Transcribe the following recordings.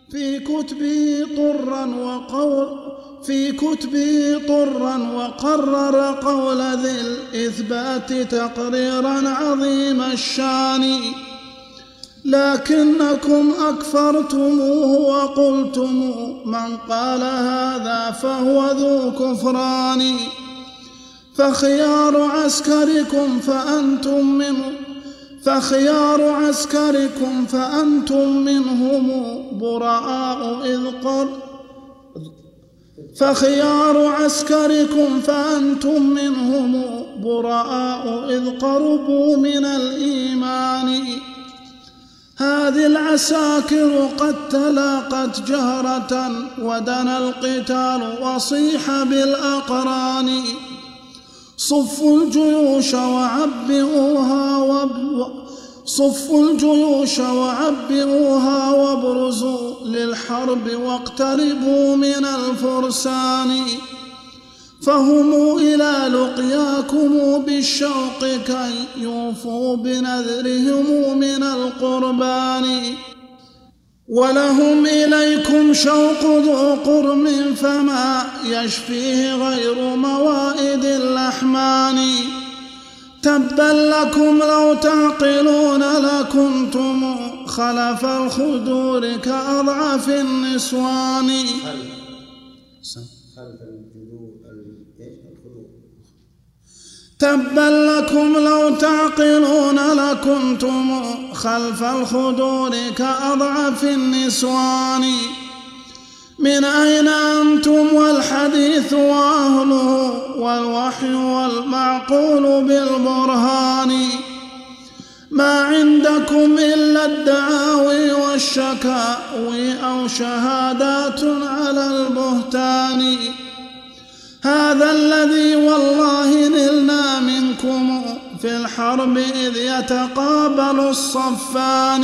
في كتبه طرا وقرر قول ذي الإثبات تقريرا عظيم الشان، لكنكم أكفرتموه وقلتم من قال هذا فهو ذو كفران. فخيار عسكركم فأنتم منهم براء إذ قربوا من الإيمان. هذه العساكر قد تلاقت جهرة ودنا القتال وصيح بالأقران. صفوا الجيوش وعبئوها وابرزوا للحرب واقتربوا من الفرسان. فهموا إلى لقياكم بالشوق كي يوفوا بنذرهم من القربان. ولهم إليكم شوق ذو قرم فما يشفيه غير موائد الأحمان. تبا لكم لو تعقلون لكنتم خلف الخدور كأضعف النسوان. تبا لكم لو تعقلون لكنتم خلف الخدور كأضعف النسوان. من أين أنتم والحديث وأهله والوحي والمعقول بالبرهان. ما عندكم إلا الدعاوي والشكاوي أو شهادات على البهتان. هذا الذي والله نلنا منكم في الحرب إذ يتقابل الصفان.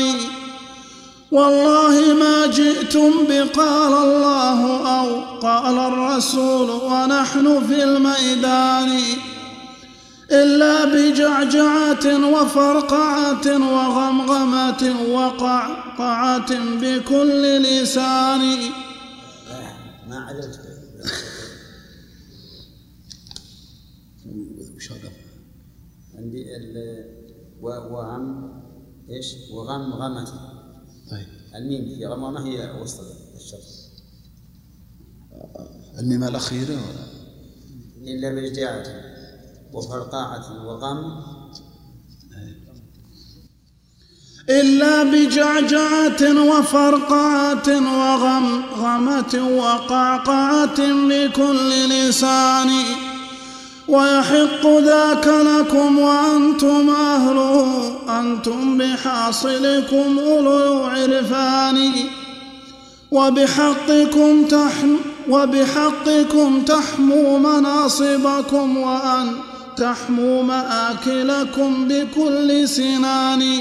والله ما جئتم بقال الله أو قال الرسول ونحن في الميدان إلا بجعجعة وفرقعة وغمغمة وقعقعة بكل لسان. ما عدلت عندي وغمغمة. طيب الميم في غمغمة هي وسط الشرط. الميم الأخيرة ولا؟ إلا بجعجعة وفرقعة إلا بجعجعة وفرقعة وغمغمة وقعقعة بكل لسان. ويحق ذاك لكم وأنتم أهله أنتم بحاصلكم أولو عرفان. وبحقكم تحموا مناصبكم وأن تحموا مآكلكم بكل سنان.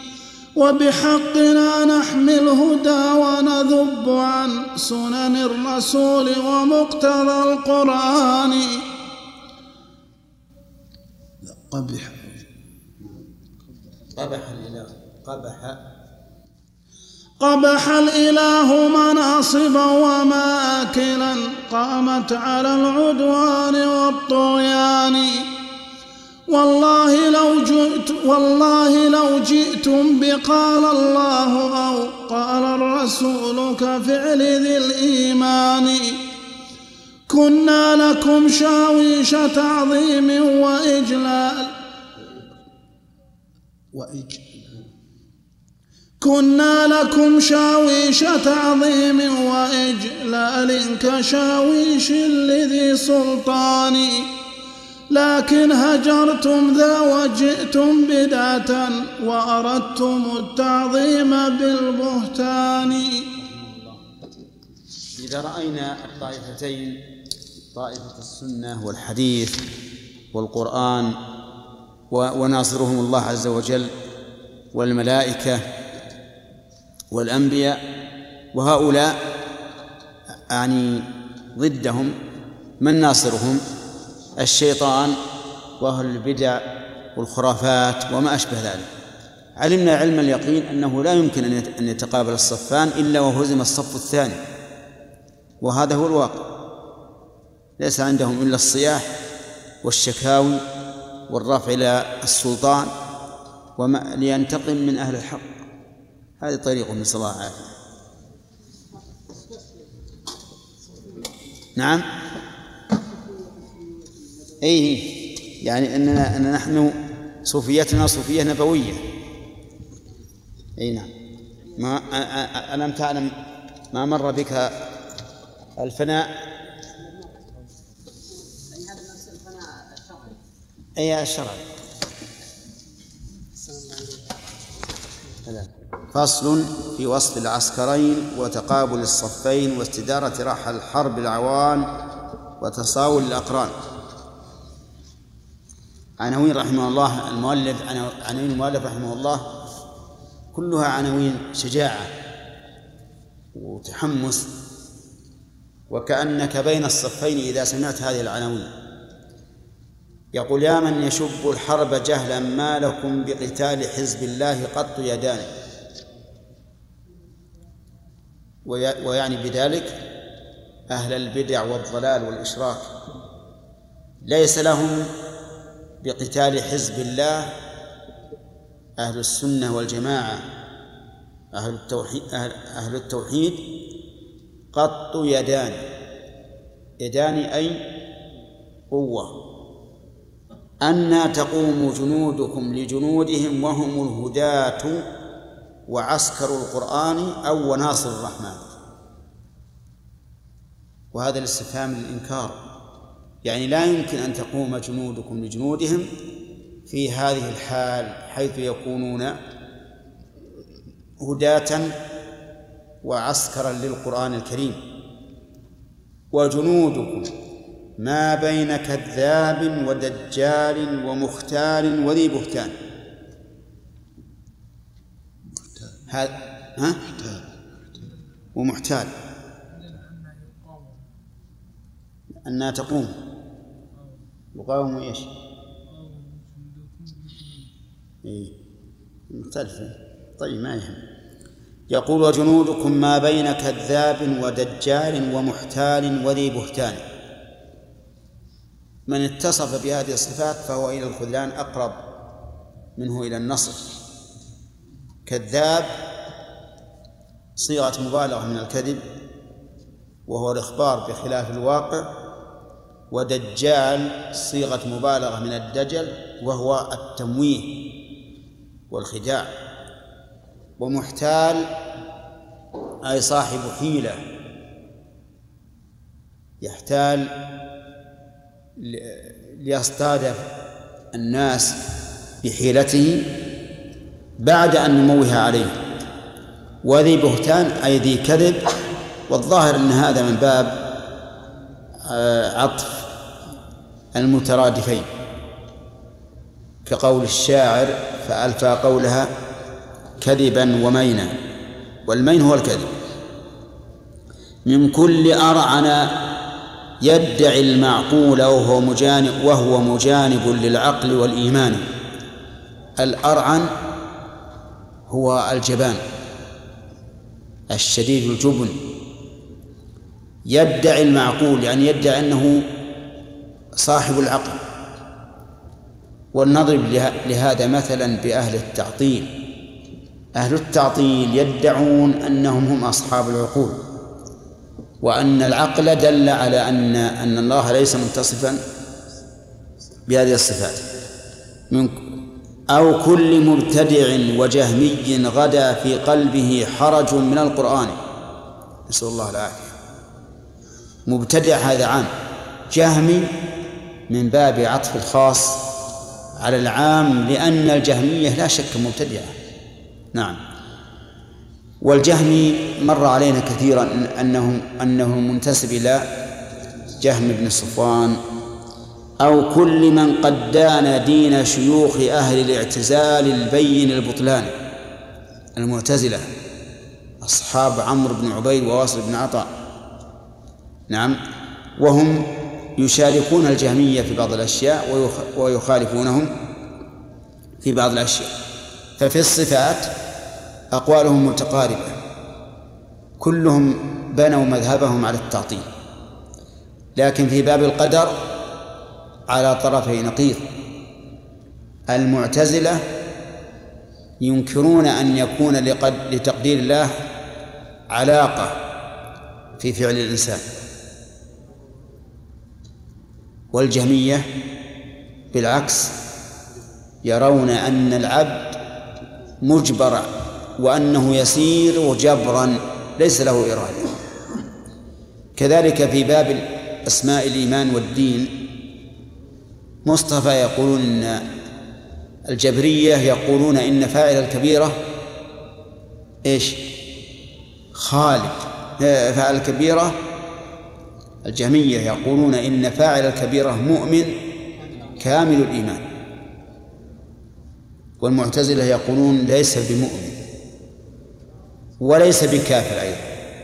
وبحقنا نحمي الهدى ونذب عن سنن الرسول ومقتضى القرآن. قبح الإله مناصبا ومآكلا قامت على العدوان والطغيان. والله لو جئتم بقال الله أو قال الرسول كفعل ذي الإيمان كنا لكم شاويش تعظيم وإجلال كشاويش لذي سلطان. لكن هجرتم ذا وجئتم بدعة وأردتم التعظيم بالبهتان. إذا رأينا الطائفتين طائفة السنة والحديث والقرآن وناصرهم الله عز وجل والملائكة والأنبياء وهؤلاء يعني ضدهم من ناصرهم؟ الشيطان وأهل البدع والخرافات وما أشبه ذلك. علمنا علم اليقين أنه لا يمكن أن يتقابل الصفان إلا وهزم الصف الثاني، وهذا هو الواقع. ليس عندهم إلا الصياح والشكاوي والرفع إلى السلطان لينتقم من أهل الحق. هذه طريقة من صلاح العافية. نعم، أي يعني أننا نحن صوفيتنا صوفية نبوية. أي نعم. ما ألم تعلم ما مر بك الفناء؟ أي الشرعي. فصل في وصف العسكرين وتقابل الصفين واستدارة رحل الحرب العوان وتصاول الأقران. عناوين رحمه الله عناوين المؤلف رحمه الله كلها عناوين شجاعة وتحمس، وكأنك بين الصفين إذا سمعت هذه العناوين. يقول: يا من يشب الحرب جهلا ما لكم بقتال حزب الله قط يدان. ويعني بذلك أهل البدع والضلال والإشراك، ليس لهم بقتال حزب الله أهل السنة والجماعة أهل التوحيد قط يدان. يدان أي قوة. أنى تقوم جنودكم لجنودهم وهم الهداة وعسكر القرآن أو وناصر الرحمن. وهذا الاستفهام للإنكار، يعني لا يمكن أن تقوم جنودكم لجنودهم في هذه الحال حيث يكونون هداة وعسكرا للقرآن الكريم. وجنودكم ما بين كذاب ودجال ومختال وذي بهتان. ومحتال. أنها تقوم يقاوم إيش؟ مختلفة. طيب ما يهم. يقول: وجنودكم ما بين كذاب ودجال ومحتال وذي بهتان. من اتصف بهذه الصفات فهو إلى الخذلان أقرب منه إلى النصر. كذاب صيغة مبالغة من الكذب وهو الإخبار بخلاف الواقع، ودجال صيغة مبالغة من الدجل وهو التمويه والخداع. ومحتال أي صاحب حيلة، يحتال ليصطاد الناس بحيلته بعد أن يموه عليه. وذي بهتان أي ذي كذب، والظاهر أن هذا من باب عطف المترادفين، كقول الشاعر: فألفى قولها كذبا ومينا، والمين هو الكذب. من كل أرعن يدعي المعقول وهو مجانب للعقل والإيمان. الأرعن هو الجبان الشديد الجبن. يدعي المعقول يعني يدعي أنه صاحب العقل. ولنضرب لهذا مثلا بأهل التعطيل. أهل التعطيل يدعون أنهم هم أصحاب العقول، وأن العقل دل على أن الله ليس متصفا بهذه الصفات. أو كل مبتدع وجهمي غدا في قلبه حرج من القرآن. نسأل الله العافية. مبتدع هذا عام، جهمي من باب عطف الخاص على العام، لأن الجهمية لا شك مبتدعة. نعم. والجهمي مر علينا كثيرا أنه منتسب إلى جهم بن صفوان. أو كل من قد دان دين شيوخ أهل الاعتزال البين البطلان. المعتزلة أصحاب عمرو بن عبيد وواصل بن عطاء. نعم. وهم يشاركون الجهمية في بعض الأشياء ويخالفونهم في بعض الأشياء. ففي الصفات أقوالهم متقاربة، كلهم بنوا مذهبهم على التعطيل، لكن في باب القدر على طرفي نقيض. المعتزلة ينكرون أن يكون لتقدير الله علاقة في فعل الإنسان، والجهمية بالعكس يرون أن العبد مجبر وأنه يسير جبرا ليس له إرادة. كذلك في باب أسماء الإيمان والدين مصطفى يقولون إن الجبرية يقولون إن فاعل الكبيرة إيش؟ خالق. فاعل الكبيرة الجهمية يقولون إن فاعل الكبيرة مؤمن كامل الإيمان، والمعتزلة يقولون ليس بمؤمن وليس بكافر أيضا،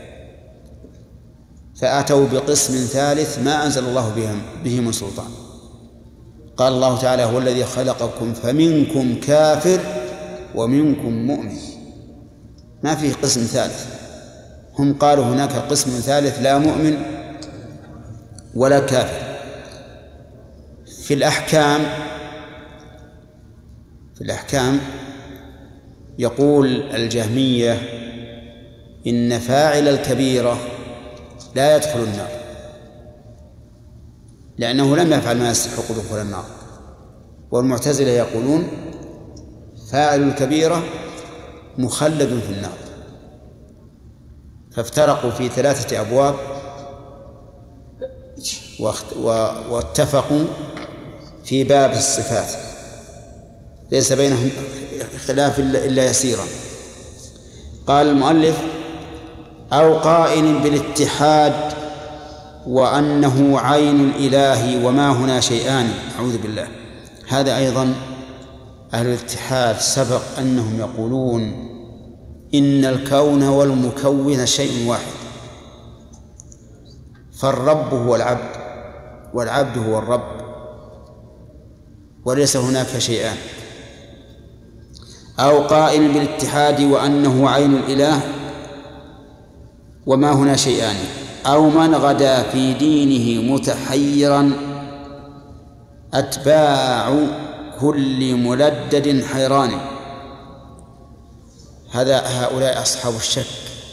فأتوا بقسم ثالث ما أنزل الله به من سلطان. قال الله تعالى: هو الذي خلقكم فمنكم كافر ومنكم مؤمن. ما فيه قسم ثالث. هم قالوا هناك قسم ثالث لا مؤمن ولا كافر. في الأحكام يقول الجهمية إن فاعل الكبيرة لا يدخل النار لأنه لم يفعل ما يستحق دخول النار، والمعتزلة يقولون فاعل الكبيرة مخلد في النار. فافترقوا في 3 أبواب واتفقوا في باب الصفات، ليس بينهم خلاف إلا يسيرا. قال المؤلف: أو قائل بالاتحاد وأنه عين الإله وما هنا شيئان. أعوذ بالله. هذا أيضا أهل الاتحاد سبق أنهم يقولون إن الكون والمكون شيء واحد، فالرب هو العبد والعبد هو الرب، وليس هناك شيئان. أو قائل بالاتحاد وأنه عين الإله وما هنا شيئان، أو من غدا في دينه متحيرا أتباع كل ملدد حيران. هؤلاء أصحاب الشك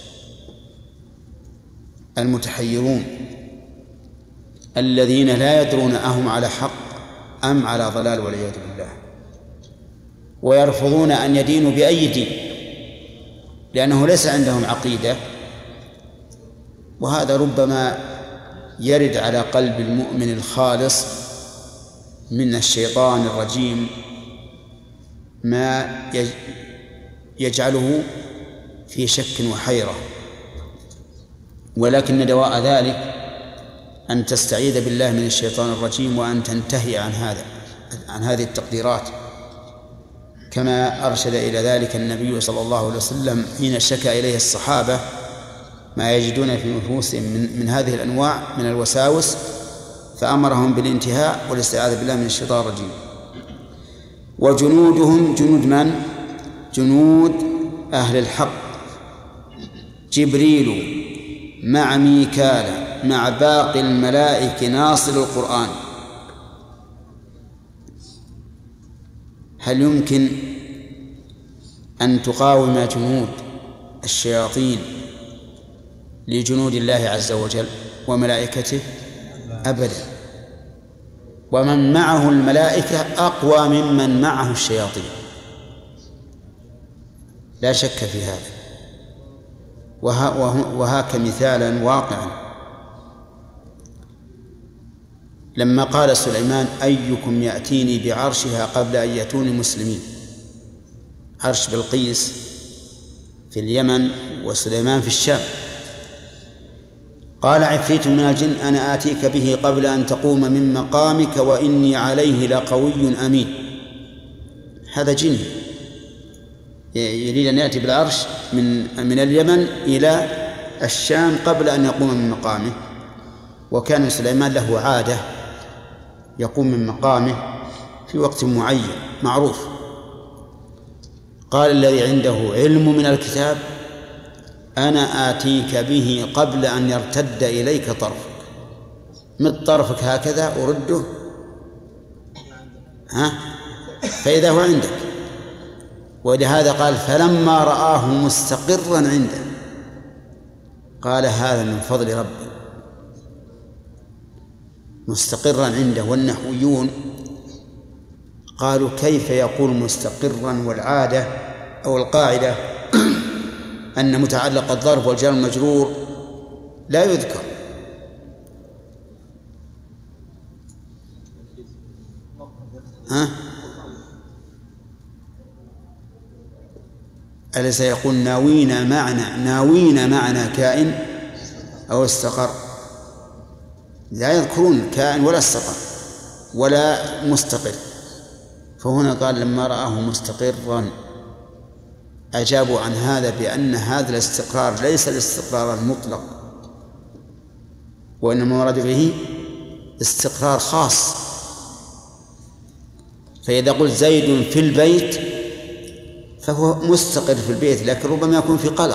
المتحيرون الذين لا يدرون أهم على حق أم على ضلال والعياذ بالله، ويرفضون أن يدينوا بأي دين لأنه ليس عندهم عقيدة. وهذا ربما يرد على قلب المؤمن الخالص من الشيطان الرجيم ما يجعله في شك وحيرة، ولكن دواء ذلك أن تستعيذ بالله من الشيطان الرجيم وأن تنتهي عن هذه التقديرات، كما أرشد إلى ذلك النبي صلى الله عليه وسلم حين شكى إليه الصحابة ما يجدون في نفوسهم من هذه الأنواع من الوساوس، فأمرهم بالانتهاء والاستعاذة بالله من الشيطان الرجيم. وجنودهم جنود من؟ جنود أهل الحق، جبريل مع ميكال مع باقي الملائكة ناصر القرآن. هل يمكن أن تقاوم جنود الشياطين لجنود الله عز وجل وملائكته؟ أبدا. ومن معه الملائكة أقوى ممن معه الشياطين، لا شك في هذا. وهاك مثالا واقعا لما قال سليمان: أيكم يأتيني بعرشها قبل أن يأتوني مسلمين. عرش بلقيس في اليمن وسليمان في الشام. قال عفريت من الجن: أنا آتيك به قبل أن تقوم من مقامك وإني عليه لقوي أمين. هذا جن يريد أن يأتي بالعرش من اليمن إلى الشام قبل أن يقوم من مقامه، وكان سليمان له عادة يقوم من مقامه في وقت معين معروف. قال الذي عنده علم من الكتاب أنا آتيك به قبل أن يرتد إليك طرفك، مد طرفك هكذا أرده فإذا هو عندك. ولهذا قال فلما رآه مستقرا عنده قال هذا من فضل ربي، مستقرا عنده. والنحويون قالوا كيف يقول مستقرا والعادة أو القاعدة أن متعلق الظرف والجار المجرور لا يذكر. أليس يقول ناوين معنى كائن أو استقر؟ لا يذكرون كائن ولا استقر ولا مستقر. فهنا قال لما رآه مستقرا أجابوا عن هذا بأن هذا الاستقرار ليس الاستقرار المطلق، وإنما مراد به استقرار خاص. فإذا قلت زيد في البيت فهو مستقر في البيت، لكن ربما يكون في قلق،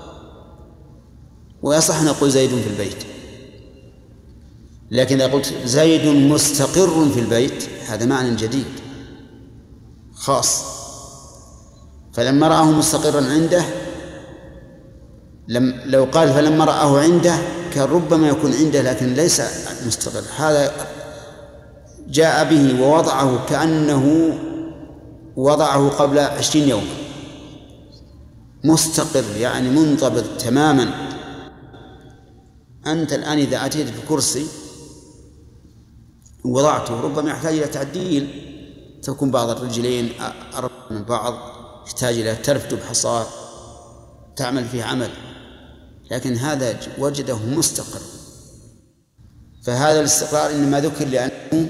ويصح نقول زيد في البيت. لكن إذا قلت زيد مستقر في البيت هذا معنى جديد خاص. فلما رآه مستقرا عنده لو قال فلما رآه عنده كان ربما يكون عنده لكن ليس مستقر. هذا جاء به ووضعه كأنه وضعه قبل 20 يوم، مستقر يعني منضبط تماما. أنت الآن إذا أتيت بكرسي وضعته ربما يحتاج إلى تعديل، تكون بعض الرجلين أربع من بعض، يحتاج إلى ترفد بحصار تعمل فيه عمل، لكن هذا وجده مستقر. فهذا الاستقرار إنما ذكر لأنه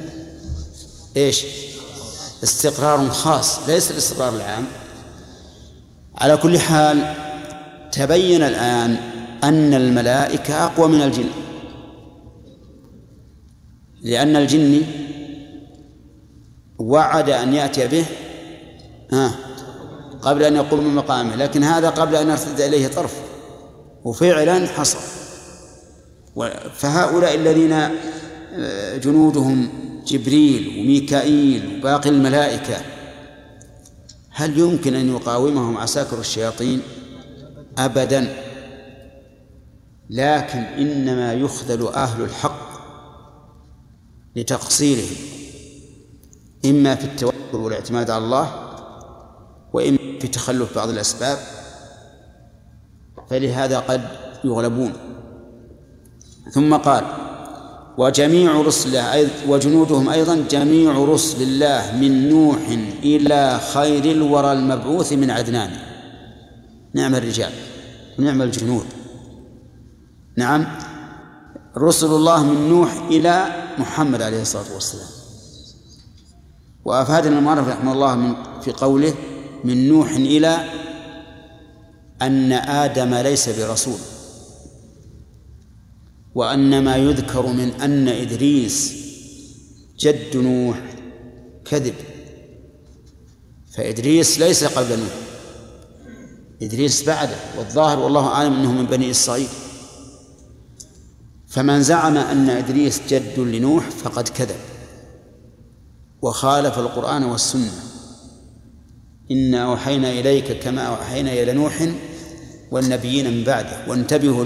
استقرار خاص ليس الاستقرار العام. على كل حال تبين الآن أن الملائكة أقوى من الجن، لأن الجن وعد أن يأتي به قبل أن يقوم من مقامه، لكن هذا قبل أن يرتد إليه طرف، وفعلا حصل. فهؤلاء الذين جنودهم جبريل وميكائيل وباقي الملائكة هل يمكن أن يقاومهم عساكر الشياطين؟ أبدا. لكن إنما يخذل أهل الحق لتقصيرهم، إما في التوكل والاعتماد على الله، وإما في تخلف بعض الأسباب، فلهذا قد يغلبون. ثم قال وجميع رسل الله وجنودهم أيضا جميع رسل الله من نوح إلى خير الورى المبعوث من عدنان. نعم الرجال ونعم الجنود. نعم رسل الله من نوح إلى محمد عليه الصلاة والسلام. وأفادنا المؤلف رحمه الله في قوله من نوح إلى أن آدم ليس برسول، وأن ما يذكر من أن إدريس جد نوح كذب، فإدريس ليس قبل نوح، إدريس بعده، والظاهر والله أعلم أنه من بني إسرائيل. فمن زعم أن إدريس جد لنوح فقد كذب وخالف القرآن والسنة. إنا أوحينا إليك كما أوحينا إلى نوح والنبيين من بعده. وانتبهوا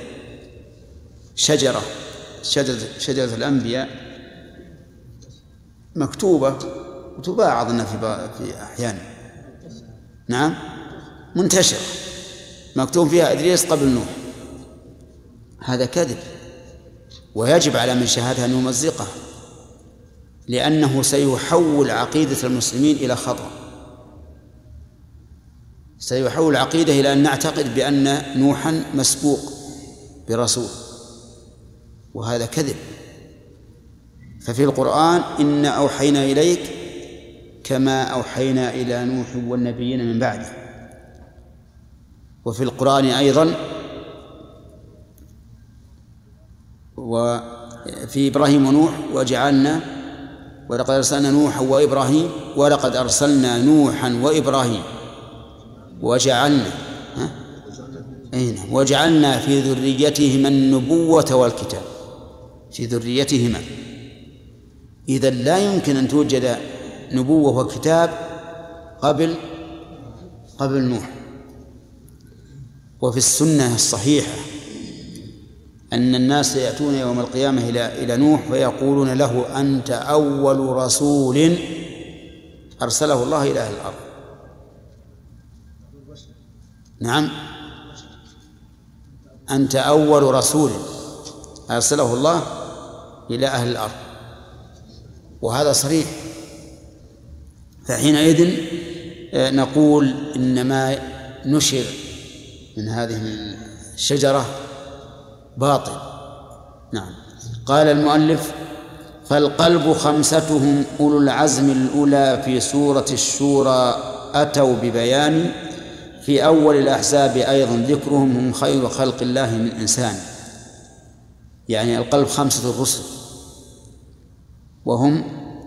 لشجرة الأنبياء مكتوبة وتباع أظن في أحيان، نعم منتشرة، مكتوب فيها إدريس قبل نوح. هذا كذب، ويجب على من شاهدها أن يمزقها، لأنه سيحول عقيدة المسلمين إلى خطأ، سيحول العقيدة إلى أن نعتقد بأن نوحا مسبوق برسول، وهذا كذب. ففي القرآن إنا أوحينا إليك كما أوحينا إلى نوح والنبيين من بعده. وفي القرآن أيضا وفي إبراهيم ونوح وجعلنا ولقد أرسلنا نوحا وإبراهيم ولقد أرسلنا نوحا وإبراهيم وجعلنا وجعلنا في ذريتهما النبوة والكتاب، في ذريتهما. إذن لا يمكن أن توجد نبوة وكتاب قبل نوح. وفي السنة الصحيحة أن الناس يأتون يوم القيامة إلى نوح فيقولون له: أنت أول رسول أرسله الله إلى أهل الأرض. نعم، أنت أول رسول أرسله الله إلى أهل الأرض، وهذا صريح. فحينئذ نقول إنما نشر من هذه الشجرة باطل. نعم. قال المؤلف: فالقلب خمستهم أولو العزم الأولى في سورة الشورى أتوا ببيان، في أول الأحزاب أيضا ذكرهم هم خير خلق الله من إنسان. يعني القلب 5 الرسل، وهم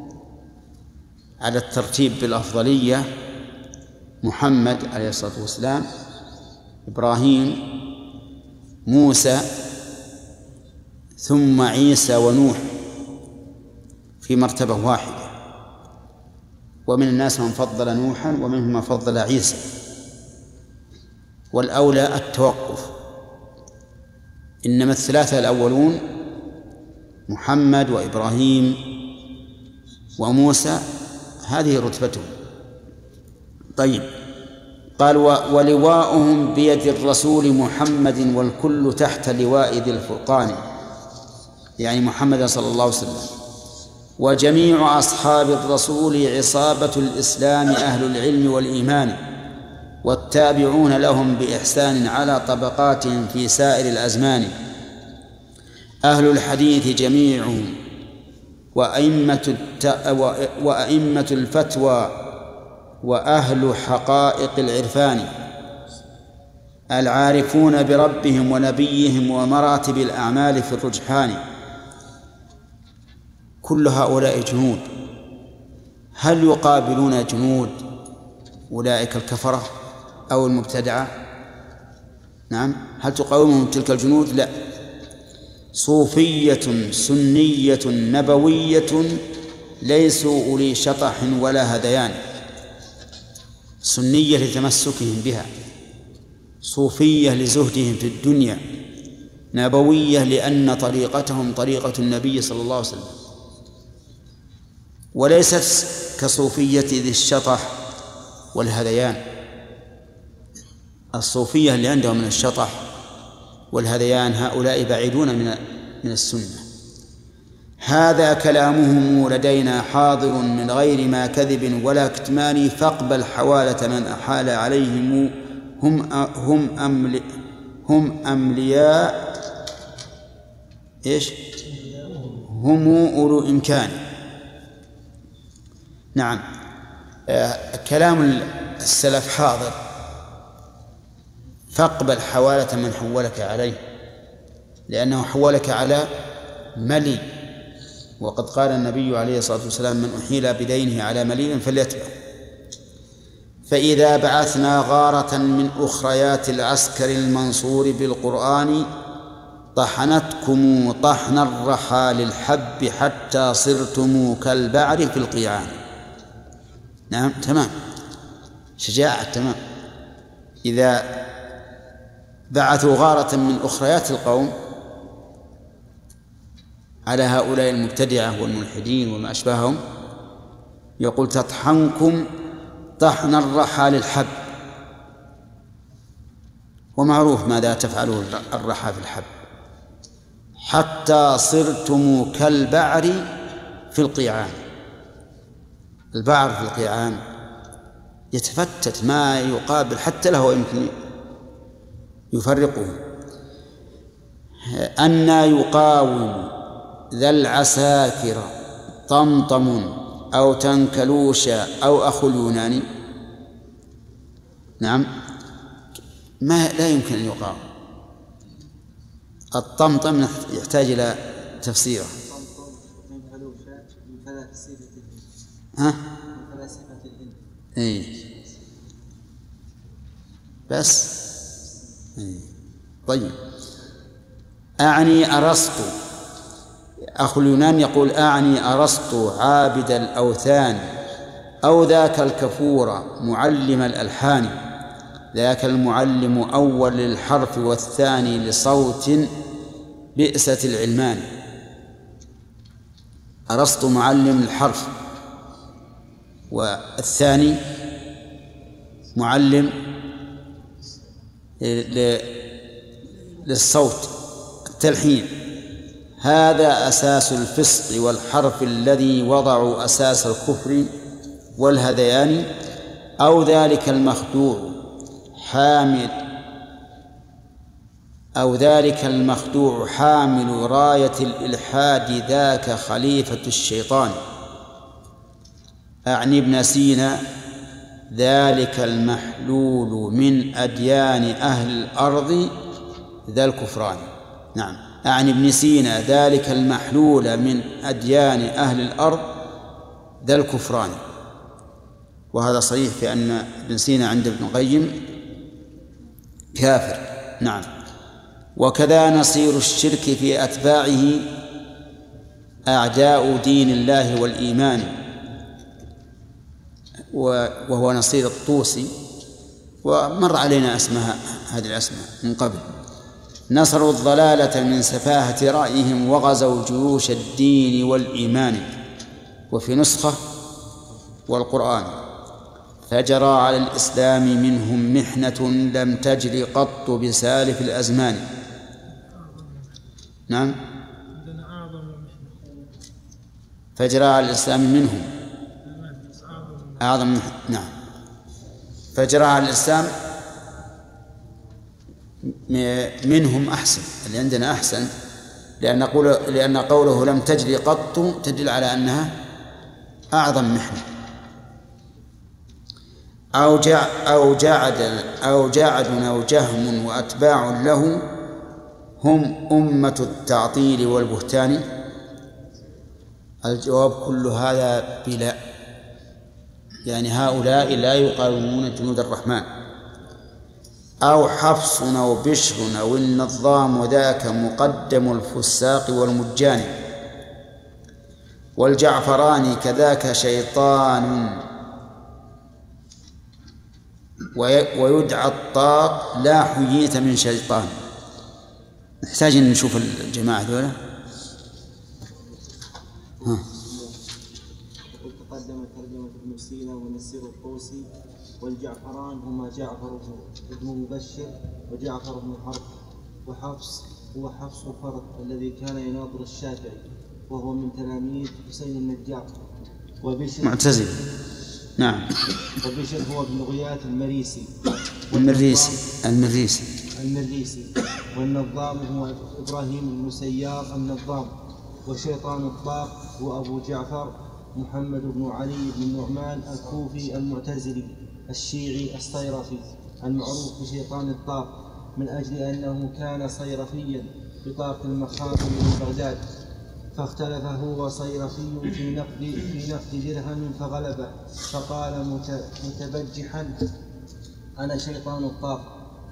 على الترتيب بالأفضلية: محمد عليه الصلاة والسلام، إبراهيم، موسى، ثم عيسى ونوح في مرتبة واحدة. ومن الناس من فضل نوحا ومنهم من فضل عيسى، والأولى التوقف. إنما الثلاثة الأولون محمد وإبراهيم وموسى هذه رتبتهم. طيب، قال: ولواؤهم بيد الرسول محمد والكل تحت لواء ذي الفرقان، يعني محمد صلى الله عليه وسلم. وجميع أصحاب الرسول عصابة الإسلام أهل العلم والإيمان، والتابعون لهم بإحسان على طبقاتهم في سائر الأزمان. أهل الحديث جميعهم وأئمة الفتوى وأهل حقائق العرفان، العارفون بربهم ونبيهم ومراتب الأعمال في الرجحان. كل هؤلاء جنود. هل يقابلون جنود أولئك الكفرة أو المبتدعة؟ نعم. هل تقاومهم تلك الجنود؟ لا. صوفية سنية نبوية ليسوا أولي شطح ولا هذيان. سنية لتمسكهم بها، صوفية لزهدهم في الدنيا، نبوية لأن طريقتهم طريقة النبي صلى الله عليه وسلم، وليست كصوفية ذي الشطح والهذيان. الصوفية اللي عندهم من الشطح والهذيان هؤلاء بعيدون من السنة. هذا كلامهم لدينا حاضر من غير ما كذب ولا كتمان، فاقبل حوالة من أحال عليهم هم أملياء هم أولو إمكان. نعم. كلام السلف حاضر، فاقبل حوالة من حولك عليه، لأنه حولك على ملي. وقد قال النبي عليه الصلاة والسلام: من أحيل بدينه على مليء فليتبع. فإذا بعثنا غارة من أخريات العسكر المنصور بالقرآن، طحنتكم طحن الرحى للحب حتى صرتم كالبعر في القيعان. نعم، تمام، شجاعة تمام. إذا بعثوا غارة من أخريات القوم على هؤلاء المبتدعة والملحدين وما أشبههم، يقول: تطحنكم طحن الرحى للحب. ومعروف ماذا تفعله الرحى في الحب. حتى صرتم كالبعر في القيعان. البعر في القيعان يتفتت ما يقابل، حتى له يمكن يفرقه. أن يقاوم ذا العساكر طمطم أو تنكلوش أو أخو اليوناني. نعم، لا يمكن أن يقاوم. الطمطم يحتاج إلى تفسيره. بس. طيب، أعني أرسطو، أخو اليونان يقول أعني أرسطو عابد الأوثان أو ذاك الكفور معلم الألحان، ذاك المعلم أول للحرف والثاني لصوت بئست العلمان. أرسطو معلم الحرف، والثاني معلم للصوت التلحين. هذا أساس الفسق والحرف الذي وضعوا أساس الكفر والهذيان. أو ذلك المخدوع حامل راية الإلحاد ذاك خليفة الشيطان. أعني ابن سينا ذلك المحلول من أديان أهل الأرض ذا الكفران. نعم، أعني ابن سينا ذلك المحلول من أديان أهل الأرض ذا الكفران. وهذا صحيح في أن ابن سينا عند ابن القيم كافر. نعم. وكذا نصير الشرك في أتباعه أعداء دين الله والإيمان، وهو نصير الطوسي، ومر علينا هذه الأسماء من قبل. نصروا الضلالة من سفاهة رأيهم وغزوا جيوش الدين والإيمان. وفي نسخة والقرآن فجرى على الإسلام منهم محنة لم تجر قط بسالف الأزمان. نعم، فجرى على الإسلام منهم أعظم. نعم، فجرى على الإسلام منهم أحسن، اللي عندنا أحسن، لأن قوله لم تجري قط تدل على أنها أعظم محنة. أو جعد جهم وأتباع له هم أمة التعطيل والبهتان. الجواب كل هذا بلا، يعني هؤلاء لا يقاومون جنود الرحمن. أو حفص أو بشر أو النظام ذاك مقدم الفساق والمجان. والجعفراني كذاك شيطان ويدعى الطاق لا حييت من شيطان. نحتاج أن نشوف الجماعة ذولا. تقدم ترجمة ابن سينا ونسير الطوسي. والجعفران هما جعفر بن مبشر وجعفر بن حرب. وحفص هو حفص فرد الذي كان يناظر الشافعي وهو من تلاميذ حسين النجار. وبشر معتزل. نعم. وبشر هو ابن غياث المريسي. المريسي. والنظام هو إبراهيم بن سيار النظام. وشيطان الطاق هو أبو جعفر محمد بن علي بن النعمان الكوفي المعتزلي الشيعي الصيرفي المعروف بشيطان الطاق، من أجل أنه كان صيرفيا بطاق المخاطر من بغداد، فاختلف هو وصيرفي في نقد درهم فغلبه، فقال متبجحا أنا شيطان الطاق،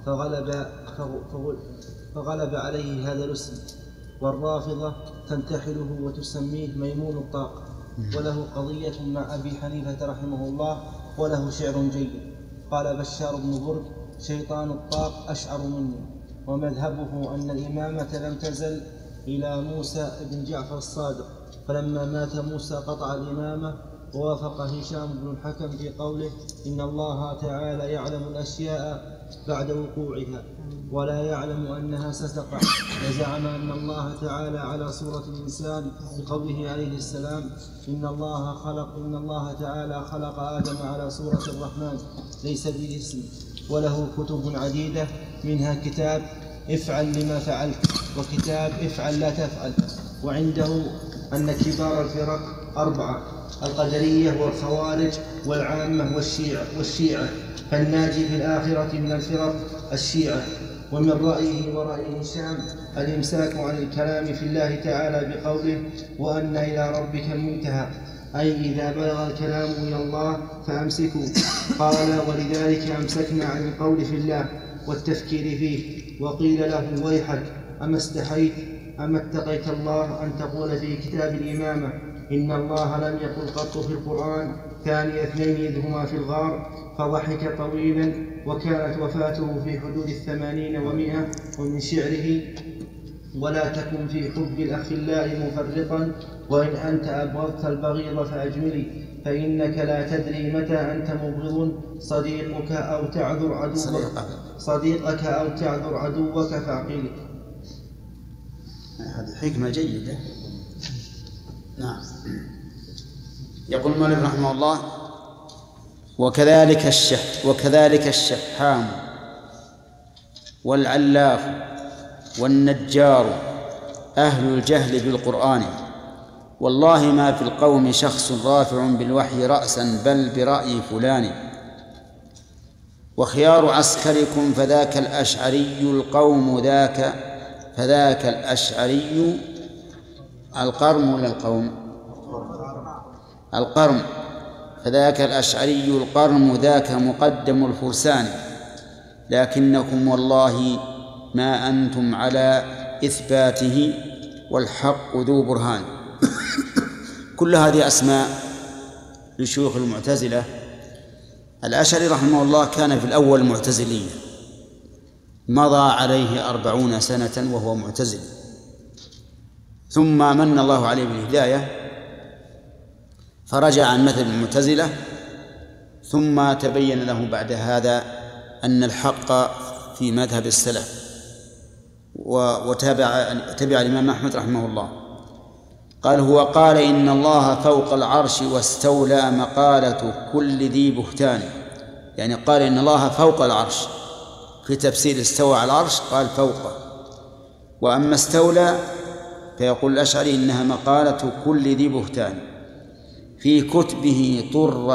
فغلب عليه هذا الاسم. والرافضة تنتحله وتسميه ميمون الطاق. وله قضية مع أبي حنيفة رحمه الله وله شعر جيد. قال بشار بن برد شيطان الطاق أشعر مني، ومذهبه أن الإمامة لم تزل إلى موسى بن جعفر الصادق، فلما مات موسى قطع الإمامة. ووافق هشام بن الحكم في قوله إن الله تعالى يعلم الأشياء بعد وقوعها ولا يعلم أنها ستقع. وزعم أن الله تعالى على صورة الإنسان بقوله عليه السلام إن الله تعالى خلق آدم على صورة الرحمن ليس باسم. وله كتب عديدة، منها كتاب افعل لما فعلت، وكتاب افعل لا تفعل. وعنده أن كبار الفرق 4: القدرية والخوارج والعامة والشيعة، فالناجي في الآخرة من الفرق الشيعة. ومن رأيه ورأي هشام الإمساك عن الكلام في الله تعالى بقوله وأن إلى ربك المنتهى، أي إذا بلغ الكلام إلى الله فأمسكوا. قال: ولذلك أمسكنا عن القول في الله والتفكير فيه. وقيل له: ويحك، أما استحيت أما اتقيت الله أن تقول في كتاب الإمامة إن الله لم يقل قط في القرآن ثاني اثنين إذ هما في الغار. فضحك طويلا. وكانت وفاته في حدود 80 و100. ومن شعره: ولا تكن في حب الأخلاء مفرطا، وإن أنت أبغضت البغيض فأجملي، فإنك لا تدري متى أنت مبغض صديقك أو تعذر عدوك فاعقله. هذه حكمة جيدة. نعم. يقول المؤلف رحمه الله: وكذلك الشحام والعلاف والنجار أهل الجهل بالقرآن، والله ما في القوم شخص رافع بالوحي رأسا بل برأي فلان. وخيار عسكركم فذاك الأشعري القوم ذاك، فذاك الأشعري القرم ولا القوم؟ القرم. فذاك الأشعري القرم ذاك مقدم الفرسان، لكنكم والله ما أنتم على إثباته والحق ذو برهان. كل هذه أسماء لشيوخ المعتزلة. الأشعري رحمه الله كان في الأول معتزليا، مضى عليه 40 سنة وهو معتزل، ثم من الله عليه بالهداية فرجع عن مثل المعتزلة، ثم تبين له بعد هذا أن الحق في مذهب السلف، وتبع الإمام أحمد رحمه الله. قال: هو قال إن الله فوق العرش واستولى مقالة كل ذي بهتان. يعني قال إن الله فوق العرش، في تفسير استوى على العرش قال فوقه. وأما استولى فيقول الأشعري إنها مقالة كل ذي بهتان. في كتبه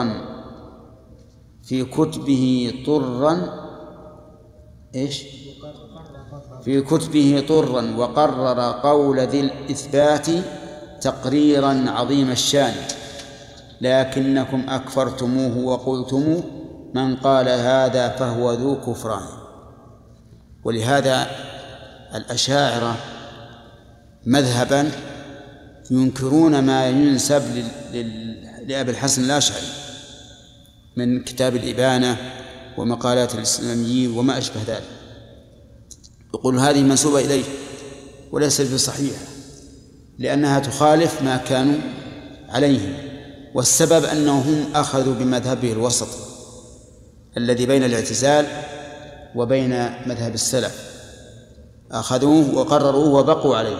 طرا وقرر قول ذي الإثبات تقريرا عظيم الشان، لكنكم أكفرتموه وقلتم من قال هذا فهو ذو كفران. ولهذا الأشاعرة مذهبا ينكرون ما ينسب لأبي الحسن الأشعري من كتاب الإبانة ومقالات الإسلاميين وما أشبه ذلك، يقول هذه منسوبة إليه وليست بصحيحة، لأنها تخالف ما كانوا عليه. والسبب أنهم أخذوا بمذهبه الوسط الذي بين الاعتزال وبين مذهب السلف، أخذوه وقرروه وبقوا عليه.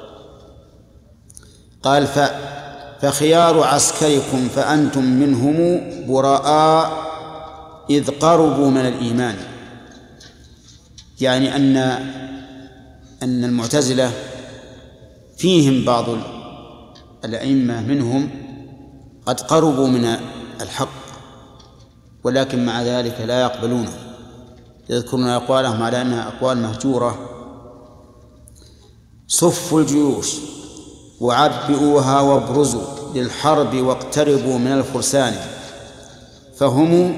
قال: فخيار عسكركم فأنتم منهم براء إذ قربوا من الإيمان. يعني أن المعتزلة فيهم بعض الأئمة منهم قد قربوا من الحق، ولكن مع ذلك لا يقبلونه، يذكرون أقوالهم على أنها أقوال مهجورة. صفوا الجيوش وعبئوها وابرزوا للحرب واقتربوا من الفرسان، فهم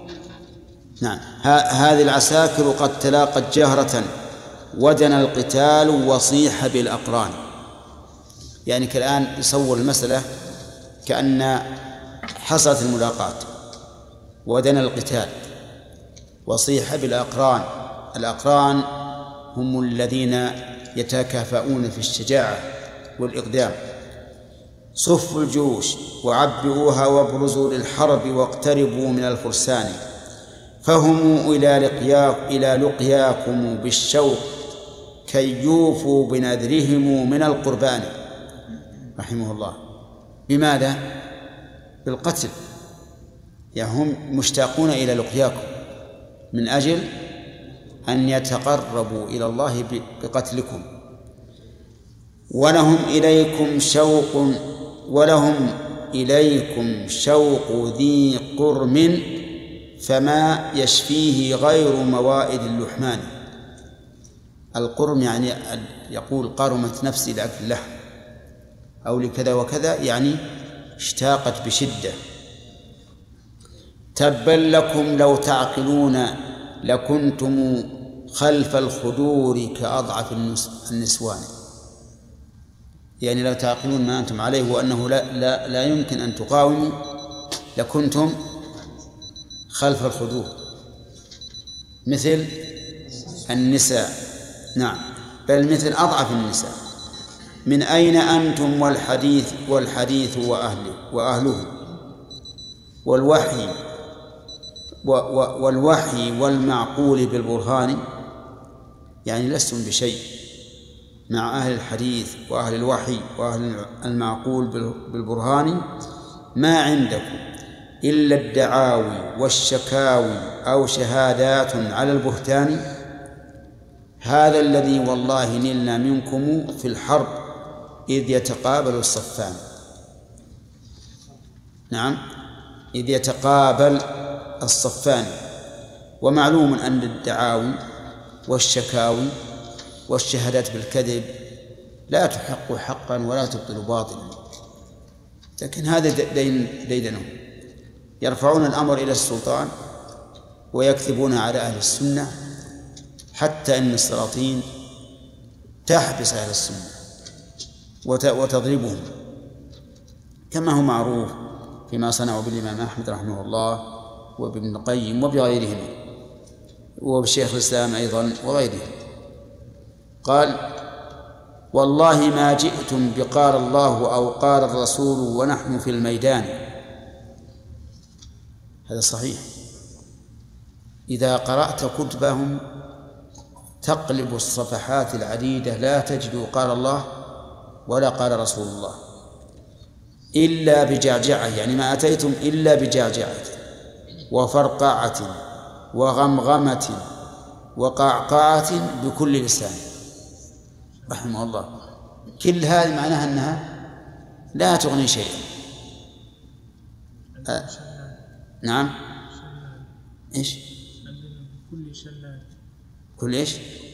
هذه العساكر قد تلاقت جهرة ودنا القتال وصيح بالأقران. يعني كالآن يصور المسألة كأن حصلت الملاقاة ودنا القتال وصيح بالأقران. الأقران هم الذين يتكافؤون في الشجاعة والإقدام. صفوا الجيوش وعبئوها وابرزوا للحرب واقتربوا من الفرسان، فهموا إلى لقياكم بالشوق كي يوفوا بنذرهم من القربان. رحمه الله. بماذا؟ بالقتل. يعني هم مشتاقون إلى لقياكم من أجل أن يتقربوا إلى الله بقتلكم. ولهم إليكم شوق ذي قرم فما يشفيه غير موائد اللحمان. القرم يعني يقول قرمت نفسي لأكل اللحم أو لكذا وكذا، يعني اشتاقت بشدة. تبا لكم لو تعقلون لكنتم خلف الخدور كأضعف النسوان. يعني لو تعقلون ما أنتم عليه وأنه لا يمكن أن تقاوموا لكنتم خلف الخدور مثل النساء. نعم، بل مثل أضعف النساء. من أين أنتم والحديث وأهله والوحي والمعقول بالبرهان. يعني لستم بشيء مع أهل الحديث وأهل الوحي وأهل المعقول بالبرهان. ما عندكم إلا الدعاوي والشكاوي أو شهادات على البهتان. هذا الذي والله نلنا منكم في الحرب إذ يتقابل الصفان. نعم، إذ يتقابل الصفان. ومعلوم أن الدعاوي والشكاوي والشهادات بالكذب لا تحق حقا ولا تبطل باطلا، لكن هذا ديدنهم. يرفعون الأمر إلى السلطان ويكذبون على أهل السنة، حتى إن السلاطين تحبس أهل السنة وتضربهم، كما هو معروف فيما صنعوا بالإمام أحمد رحمه الله وابن القيم وبغيرهم وبشيخ الإسلام أيضا وغيرهم. قال: والله ما جئتم بقال الله أو قال الرسول ونحن في الميدان. هذا صحيح. إذا قرأت كتبهم تقلب الصفحات العديدة لا تجد قال الله ولا قال رسول الله إلا بجعجعة، يعني ما أتيتم إلا بجعجعة وفرقعة وغمغمة وقعقعة بكل لسان رحمه الله. كل هذه معناها أنها لا تغني شيئا. نعم. إيش؟ كل إيش؟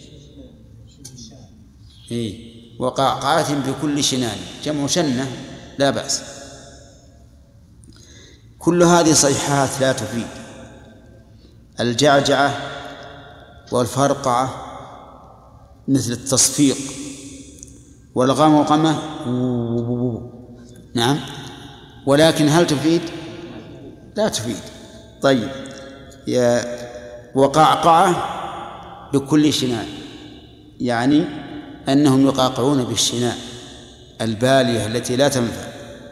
إيه. وقعقعة بكل شنان، جمع شنة لا بأس. كل هذه صيحات لا تفيد. الجعجعة والفرقعة مثل التصفيق، والغمغمة نعم، ولكن هل تفيد؟ لا تفيد. طيب، وقعقعة بكل شنان، يعني أنهم يقاقعون بالشناء البالية التي لا تنفع.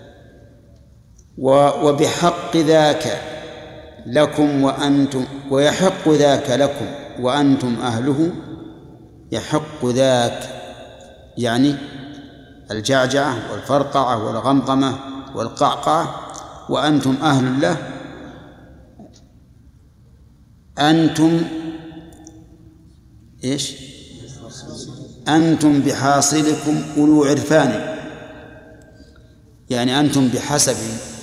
وبحق ذاك لكم وأنتم، ويحق ذاك لكم وأنتم أهله. يحق ذاك يعني الجعجعة والفرقعة والغمغمة والقعقعة وأنتم أهل له. أنتم إيش؟ أنتم بحاصلكم أولو عرفان، يعني أنتم بحسب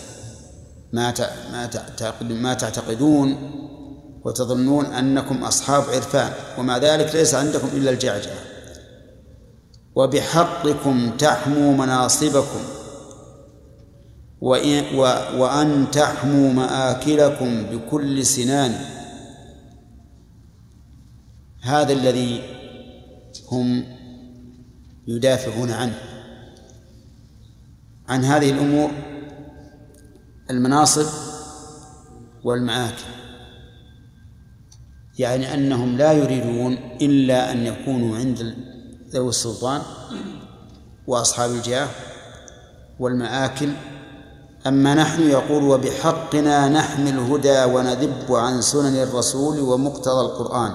ما تعتقدون وتظنون أنكم أصحاب عرفان، ومع ذلك ليس عندكم إلا الجعجعة. وبحقكم تحموا مناصبكم وأن تحموا مآكلكم بكل سنان. هذا الذي هم يدافعون عنه، عن هذه الأمور، المناصب والمآكل. يعني أنهم لا يريدون إلا أن يكونوا عند ذوي السلطان وأصحاب الجاه والمآكل. أما نحن يقول: وبحقنا نحمي الهدى ونذب عن سنن الرسول ومقتضى القرآن.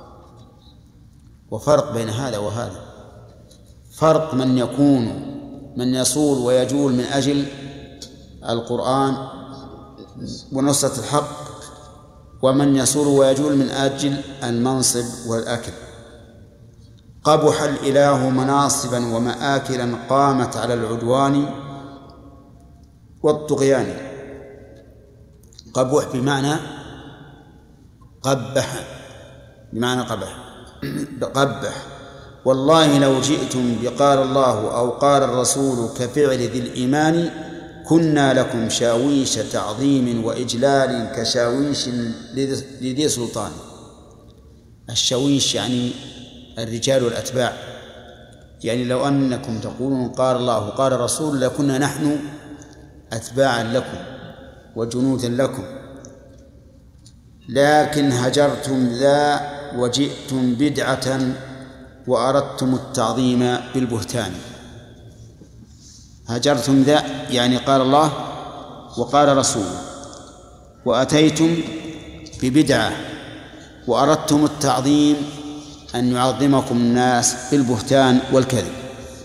وفرق بين هذا وهذا. فرق من يصول ويجول من أجل القرآن ونصرة الحق، ومن يصول ويجول من أجل المنصب والأكل. قبح الإله مناصبا ومآكلا قامت على العدوان والطغيان. قبح بمعنى قبح، بمعنى قبح. والله لو جئتم بقال الله أو قال الرسول كفعل ذي الإيمان كنا لكم شاويش تعظيم وإجلال كشاويش لذي سلطان. الشاويش يعني الرجال والأتباع، يعني لو أنكم تقولون قال الله قال رسول لكنا نحن أتباعا لكم وجنودا لكم، لكن هجرتم ذا وجئتم بدعة وأردتم التعظيم بالبهتان. هجرتم ذا يعني قال الله وقال رسوله، وأتيتم ببدعة وأردتم التعظيم أن يعظمكم الناس بالبهتان والكذب.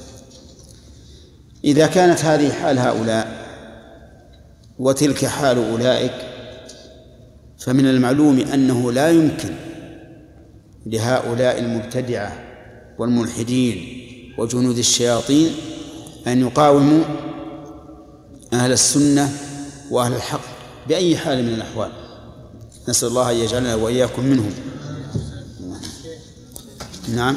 إذا كانت هذه حال هؤلاء وتلك حال أولئك، فمن المعلوم أنه لا يمكن لهؤلاء المبتدعة والملحدين وجنود الشياطين أن يقاوموا أهل السنة وأهل الحق بأي حال من الأحوال. نسأل الله أن يجعلنا وإياكم منهم. نعم.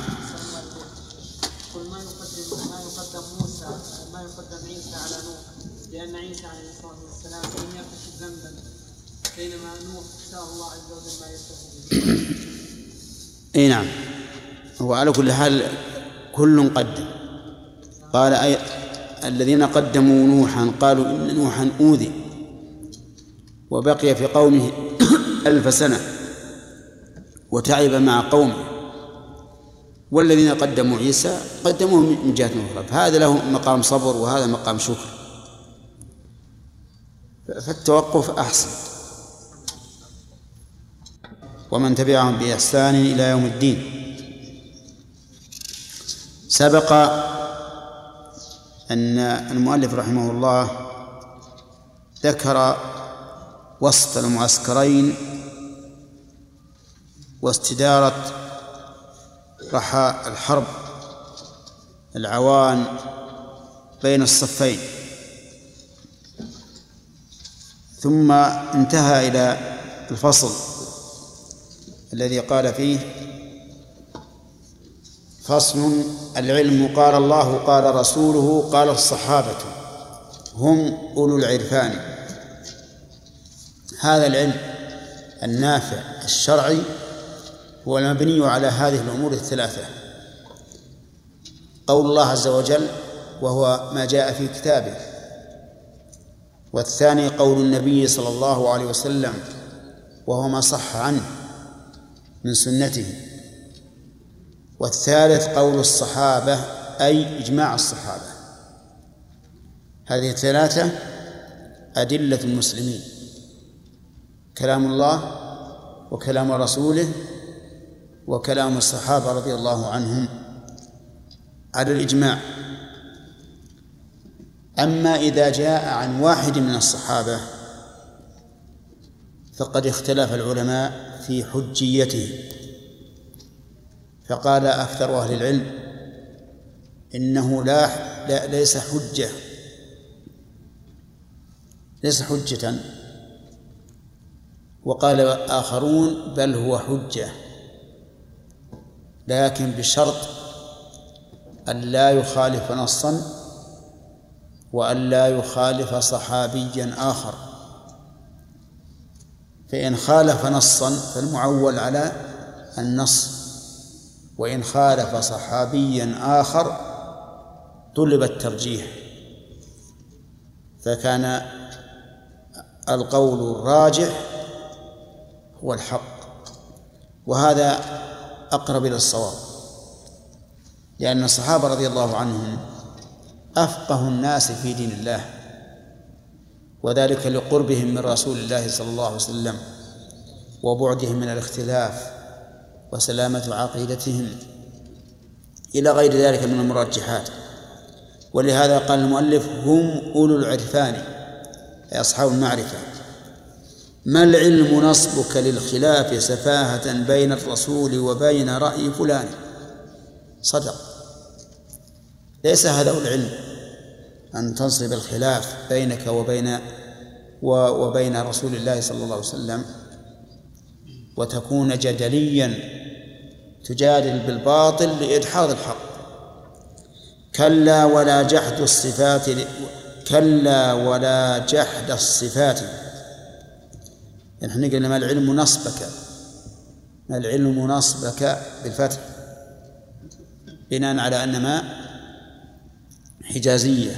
ما يقدم موسى ما يقدم عيسى على نوح، لأن عيسى عليه الصلاة والسلام لم يرتكب ذنبا، بينما نوح شاء الله عز وجل ما يرتكب. اي نعم. وعلى كل حال كل قدم. قال الذين قدموا نوحا قالوا إن نوحا أوذي وبقي في قومه 1000 سنة وتعب مع قومه، والذين قدموا عيسى قدموه من جهة أخرى، فهذا له مقام صبر وهذا مقام شكر، فالتوقف أحسن. ومن تبعهم بإحسان إلى يوم الدين. سبق أن المؤلف رحمه الله ذكر وسط المعسكرين واستدارة رحى الحرب العوان بين الصفين، ثم انتهى إلى الفصل الذي قال فيه: فصل: العلم قال الله قال رسوله قال الصحابة هم أولو العرفان. هذا العلم النافع الشرعي هو المبني على هذه الأمور الثلاثة: قول الله عز وجل وهو ما جاء في كتابه، والثاني قول النبي صلى الله عليه وسلم وهو ما صح عنه من سنته، والثالث قول الصحابة أي إجماع الصحابة. هذه الثلاثة أدلة المسلمين: كلام الله وكلام رسوله وكلام الصحابة رضي الله عنهم على الإجماع. أما إذا جاء عن واحد من الصحابة فقد اختلف العلماء في حجيته، فقال أكثر أهل العلم إنه ليس حجة، وقال آخرون بل هو حجة، لكن بشرط أن لا يخالف نصا وأن لا يخالف صحابيا آخر، فإن خالف نصا فالمعول على النص، وإن خالف صحابيا آخر طلب الترجيح، فكان القول الراجح هو الحق، وهذا أقرب إلى الصواب، لأن الصحابة رضي الله عنهم أفقه الناس في دين الله، وذلك لقربهم من رسول الله صلى الله عليه وسلم وبعدهم من الاختلاف وسلامة عقيدتهم إلى غير ذلك من المرجحات. ولهذا قال المؤلف هم أولو العرفان أي أصحاب المعرفة. ما العلم نصبك للخلاف سفاهة بين الرسول وبين رأي فلان؟ صدق، ليس هذا هو العلم، أن تنصب الخلاف بينك وبين رسول الله صلى الله عليه وسلم وتكون جدليا تجادل بالباطل لإدحاض الحق. كلا كلا ولا جحد الصفات. يعني احنا قلنا ما العلم نصبك، ما العلم نصبك بالفتح بناء على أن ما حجازية،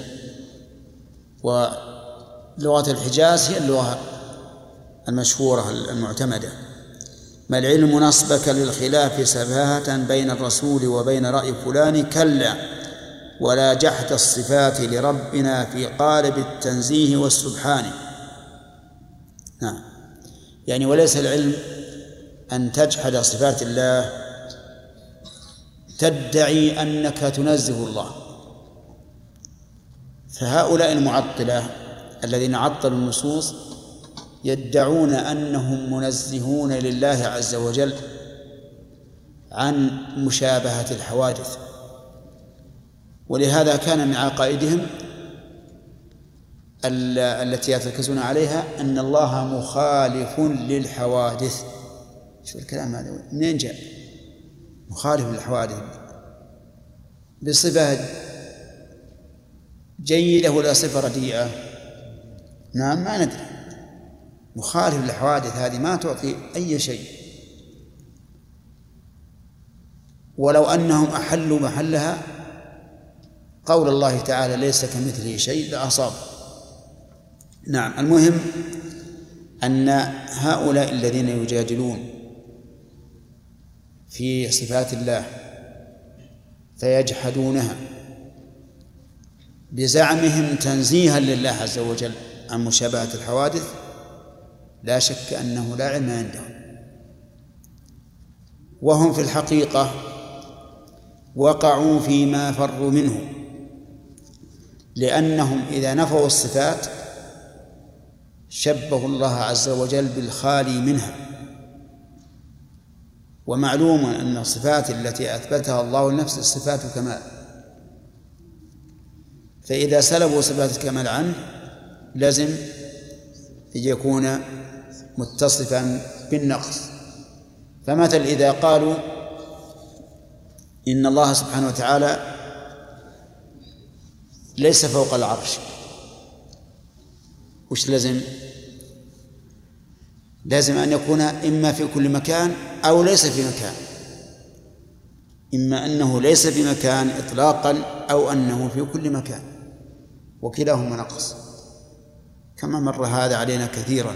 ولغة الحجاز هي اللغة المشهورة المعتمدة. ما العلم نصبك للخلاف سفاهة بين الرسول وبين رأي فلان، كلا ولا جحد الصفات لربنا في قالب التنزيه والسبحان. نعم، يعني وليس العلم أن تجحد صفات الله تدعي أنك تنزه الله. فهؤلاء المعطلة الذين عطلوا النصوص يدعون أنهم منزهون لله عز وجل عن مشابهة الحوادث، ولهذا كان من عقائدهم التي يتركزون عليها أن الله مخالف للحوادث. شو الكلام هذا؟ منين جاء مخالف للحوادث؟ بصفة جيدة ولا صفة رديئة؟ نعم، ما ندري. مخالف للحوادث هذه ما تعطي أي شيء، ولو أنهم أحلوا محلها قول الله تعالى ليس كمثله شيء لأصاب. نعم، المهم أن هؤلاء الذين يجادلون في صفات الله فيجحدونها بزعمهم تنزيها لله عز وجل عن مشابهة الحوادث، لا شك أنه لا علم عندهم، وهم في الحقيقة وقعوا فيما فروا منه، لأنهم إذا نفوا الصفات شبهوا الله عز وجل بالخالي منها. ومعلوم أن الصفات التي أثبتها الله لنفسه صفات كمال، فإذا سلبوا صفات الكمال عنه لازم يكون متصفا بالنقص. فمثل إذا قالوا إن الله سبحانه وتعالى ليس فوق العرش، وش لازم؟ لازم أن يكون إما في كل مكان أو ليس في مكان، إما أنه ليس في مكان إطلاقا أو أنه في كل مكان، وكلاهما نقص، كما مر هذا علينا كثيرا.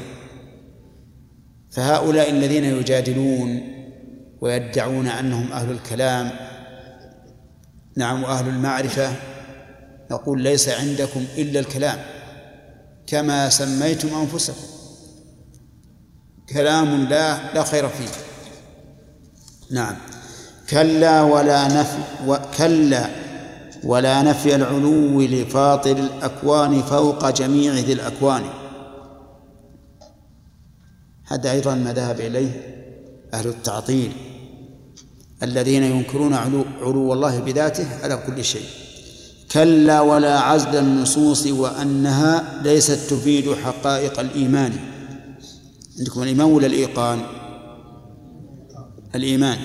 فهؤلاء الذين يجادلون ويدعون أنهم أهل الكلام، نعم، أهل المعرفة، نقول ليس عندكم إلا الكلام كما سميتم أنفسكم، كلام لا خير فيه. نعم، كلا ولا نفي العلو لفاطر الأكوان فوق جميع ذي الأكوان. هذا أيضا ما ذهب إليه أهل التعطيل الذين ينكرون علو الله بذاته على كل شيء. كلا ولا عزل النصوص وأنها ليست تفيد حقائق الإيمان. عندكم الإيمان ولا الإيقان؟ الإيمان.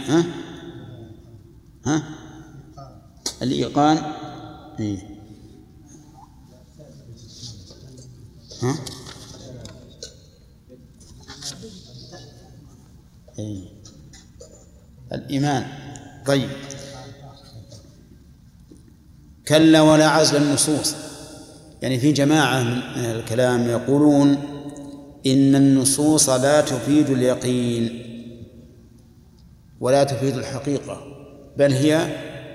ها الإيقان. ها الإيمان. طيب، كلا ولا عزل النصوص، يعني في جماعة من الكلام يقولون إن النصوص لا تفيد اليقين ولا تفيد الحقيقة، بل هي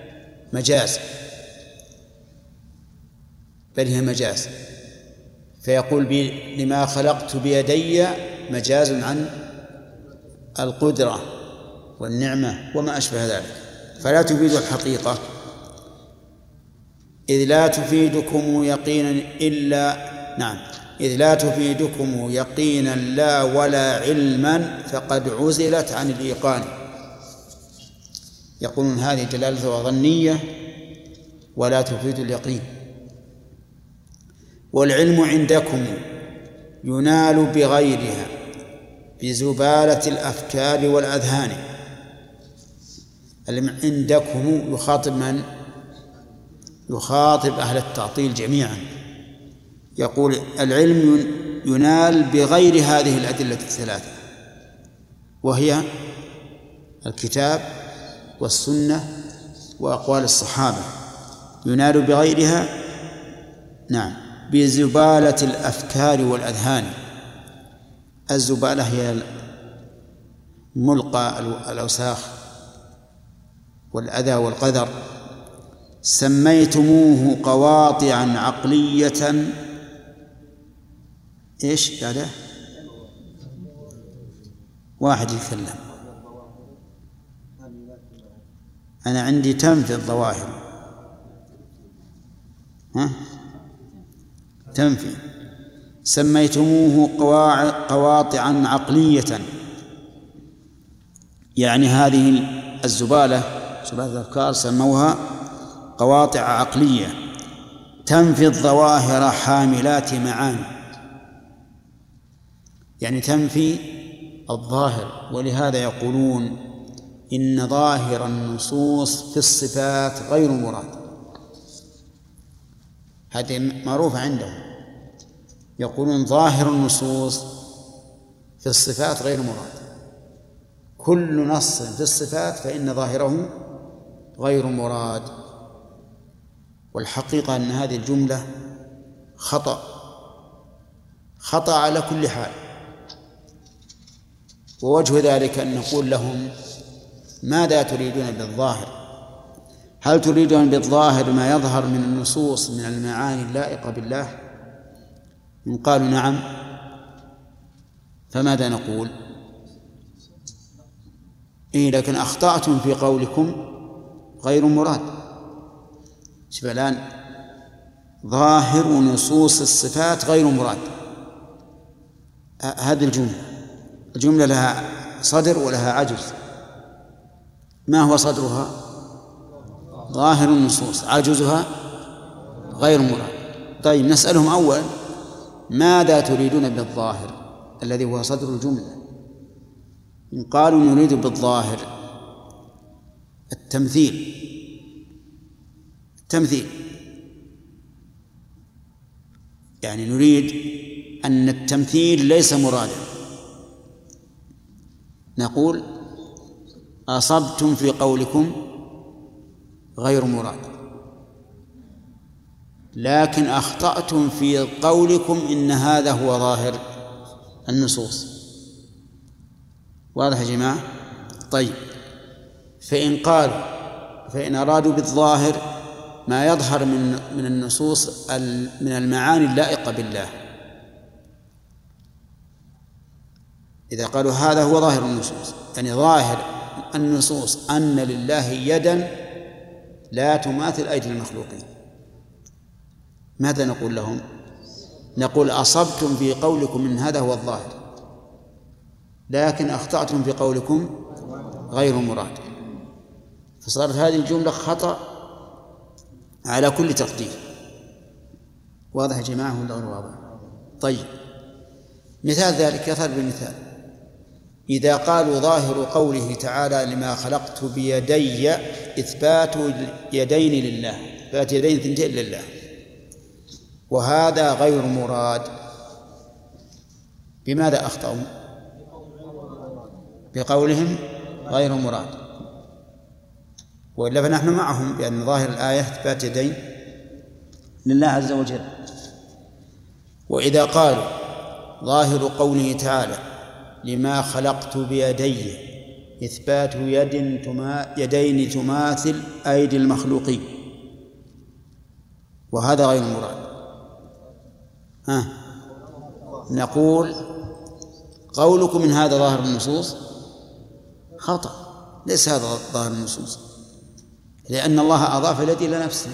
مجاز. فيقول لما خلقت بيدي مجاز عن القدرة والنعمة وما أشبه ذلك، فلا تفيد الحقيقة، إذ لا تفيدكم يقينا لا ولا علما فقد عزلت عن الإيقان. يقولون هذه دلالة ظنية ولا تفيد اليقين. والعلم عندكم ينال بغيرها بزبالة الأفكار والأذهان. عندكم يخاطب من؟ يخاطب أهل التعطيل جميعا، يقول العلم ينال بغير هذه الأدلة الثلاثة، وهي الكتاب والسنة وأقوال الصحابة، ينال بغيرها نعم بزبالة الأفكار والأذهان. الزبالة هي ملقى الأوساخ والأذى والقذر. سميتموه قواطعا عقلية إيش بعده؟ واحد يتكلم. أنا عندي تنفي الظواهر. تنفي. سميتموه قواطعا عقلية، يعني هذه الزبالة زبالة الأفكار سموها قواطع عقلية تنفي الظواهر حاملات معاني، يعني تنفي الظاهر. ولهذا يقولون إن ظاهر النصوص في الصفات غير مراد. هذه معروفة عندهم، يقولون ظاهر النصوص في الصفات غير مراد. كل نص في الصفات فإن ظاهره غير مراد. والحقيقة أن هذه الجملة خطأ على كل حال. ووجه ذلك أن نقول لهم ماذا تريدون بالظاهر؟ هل تريدون بالظاهر ما يظهر من النصوص من المعاني اللائقة بالله؟ إن قالوا نعم فماذا نقول؟ لكن أخطأتم في قولكم غير مراد. شوف الآن ظاهر نصوص الصفات غير مراد. هذه الجملة لها صدر ولها عجز. ما هو صدرها؟ ظاهر النصوص، عجزها غير مراد. طيب نسألهم أولا ماذا تريدون بالظاهر الذي هو صدر الجملة؟ إن قالوا نريد بالظاهر التمثيل يعني نريد أن التمثيل ليس مرادا، نقول أصبتم في قولكم غير مراد، لكن أخطأتم في قولكم إن هذا هو ظاهر النصوص. واضح يا جماعة؟ طيب فإن أرادوا بالظاهر ما يظهر من النصوص من المعاني اللائقة بالله، إذا قالوا هذا هو ظاهر النصوص، يعني ظاهر النصوص أن لله يدا لا تماثل أيدي المخلوقين، ماذا نقول لهم؟ نقول أصبتم في قولكم إن هذا هو الظاهر، لكن أخطأتم في قولكم غير مراد. فصارت هذه الجملة خطأ على كل تقدير. واضح يا جماعة ولا غير واضح؟ طيب مثال ذلك يظهر بالمثال. إذا قالوا ظاهر قوله تعالى لما خلقت بيدي إثبات يدين لله، إثبات يدين ثنتين لله، وهذا غير مراد، بماذا أخطأوا؟ بقولهم غير مراد، وإلا فنحن معهم بأن ظاهر الآية إثبات يدين لله عز وجل. وإذا قالوا ظاهر قوله تعالى لما خلقت بيدي إثبات يدين تماثل أيدي المخلوقين، وهذا غير مراد، نقول قولكم من هذا ظاهر النصوص خطأ، ليس هذا ظاهر النصوص، لأن الله أضاف اليد إلى نفسه،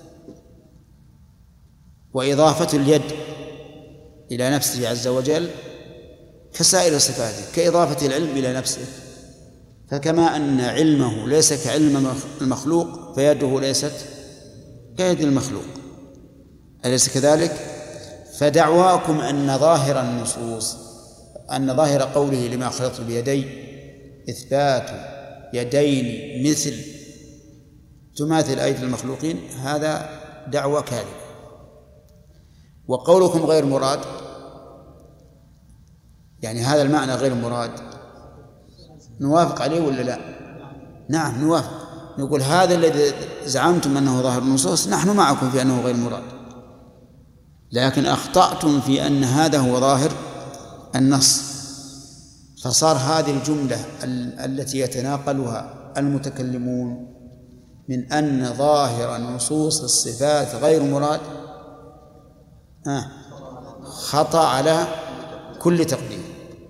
وإضافة اليد إلى نفسه عز وجل كسائر صفاته، كإضافة العلم إلى نفسه. فكما أن علمه ليس كعلم المخلوق فيده ليست كيد المخلوق، أليس كذلك؟ فدعواكم أن ظاهر النصوص، أن ظاهر قوله لما خلقت بيدي إثبات يدين تماثل أيدي المخلوقين، هذا دعوة كاذبة. وقولكم غير مراد يعني هذا المعنى غير مراد، نوافق عليه ولا لا؟ نعم نوافق، نقول هذا الذي زعمتم أنه ظاهر النصوص نحن معكم في أنه غير مراد، لكن أخطأتم في أن هذا هو ظاهر النص، فصار هذه الجملة التي يتناقلها المتكلمون من أن ظاهر نصوص الصفات غير مراد خطأ على كل تقدير،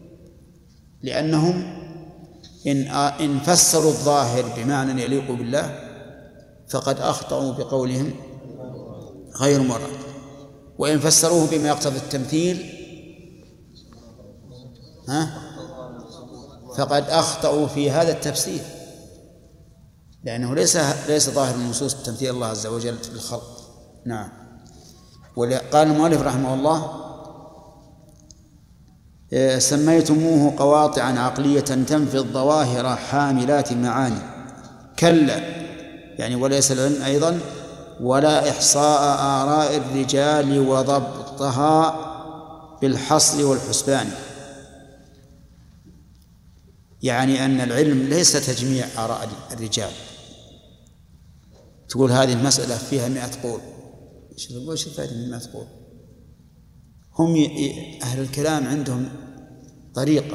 لأنهم إن فسروا الظاهر بمعنى يليق بالله فقد أخطأوا بقولهم غير مراد، وإن فسروه بما يقتضي التمثيل فقد أخطأوا في هذا التفسير، لأنه ليس ظاهر النصوص تمثيل الله عز وجل في الخلق. نعم. وقال المؤلف رحمه الله سميتموه قواطعا عقلية تنفي الظواهر حاملات معاني، كلا يعني وليس العلم أيضا ولا إحصاء آراء الرجال وضبطها بالحصر والحسبان، يعني أن العلم ليس تجميع آراء الرجال، تقول هذه المسألة فيها 100 قول، ايش الفائدة من 100 قول؟ هم أهل الكلام عندهم طريقة،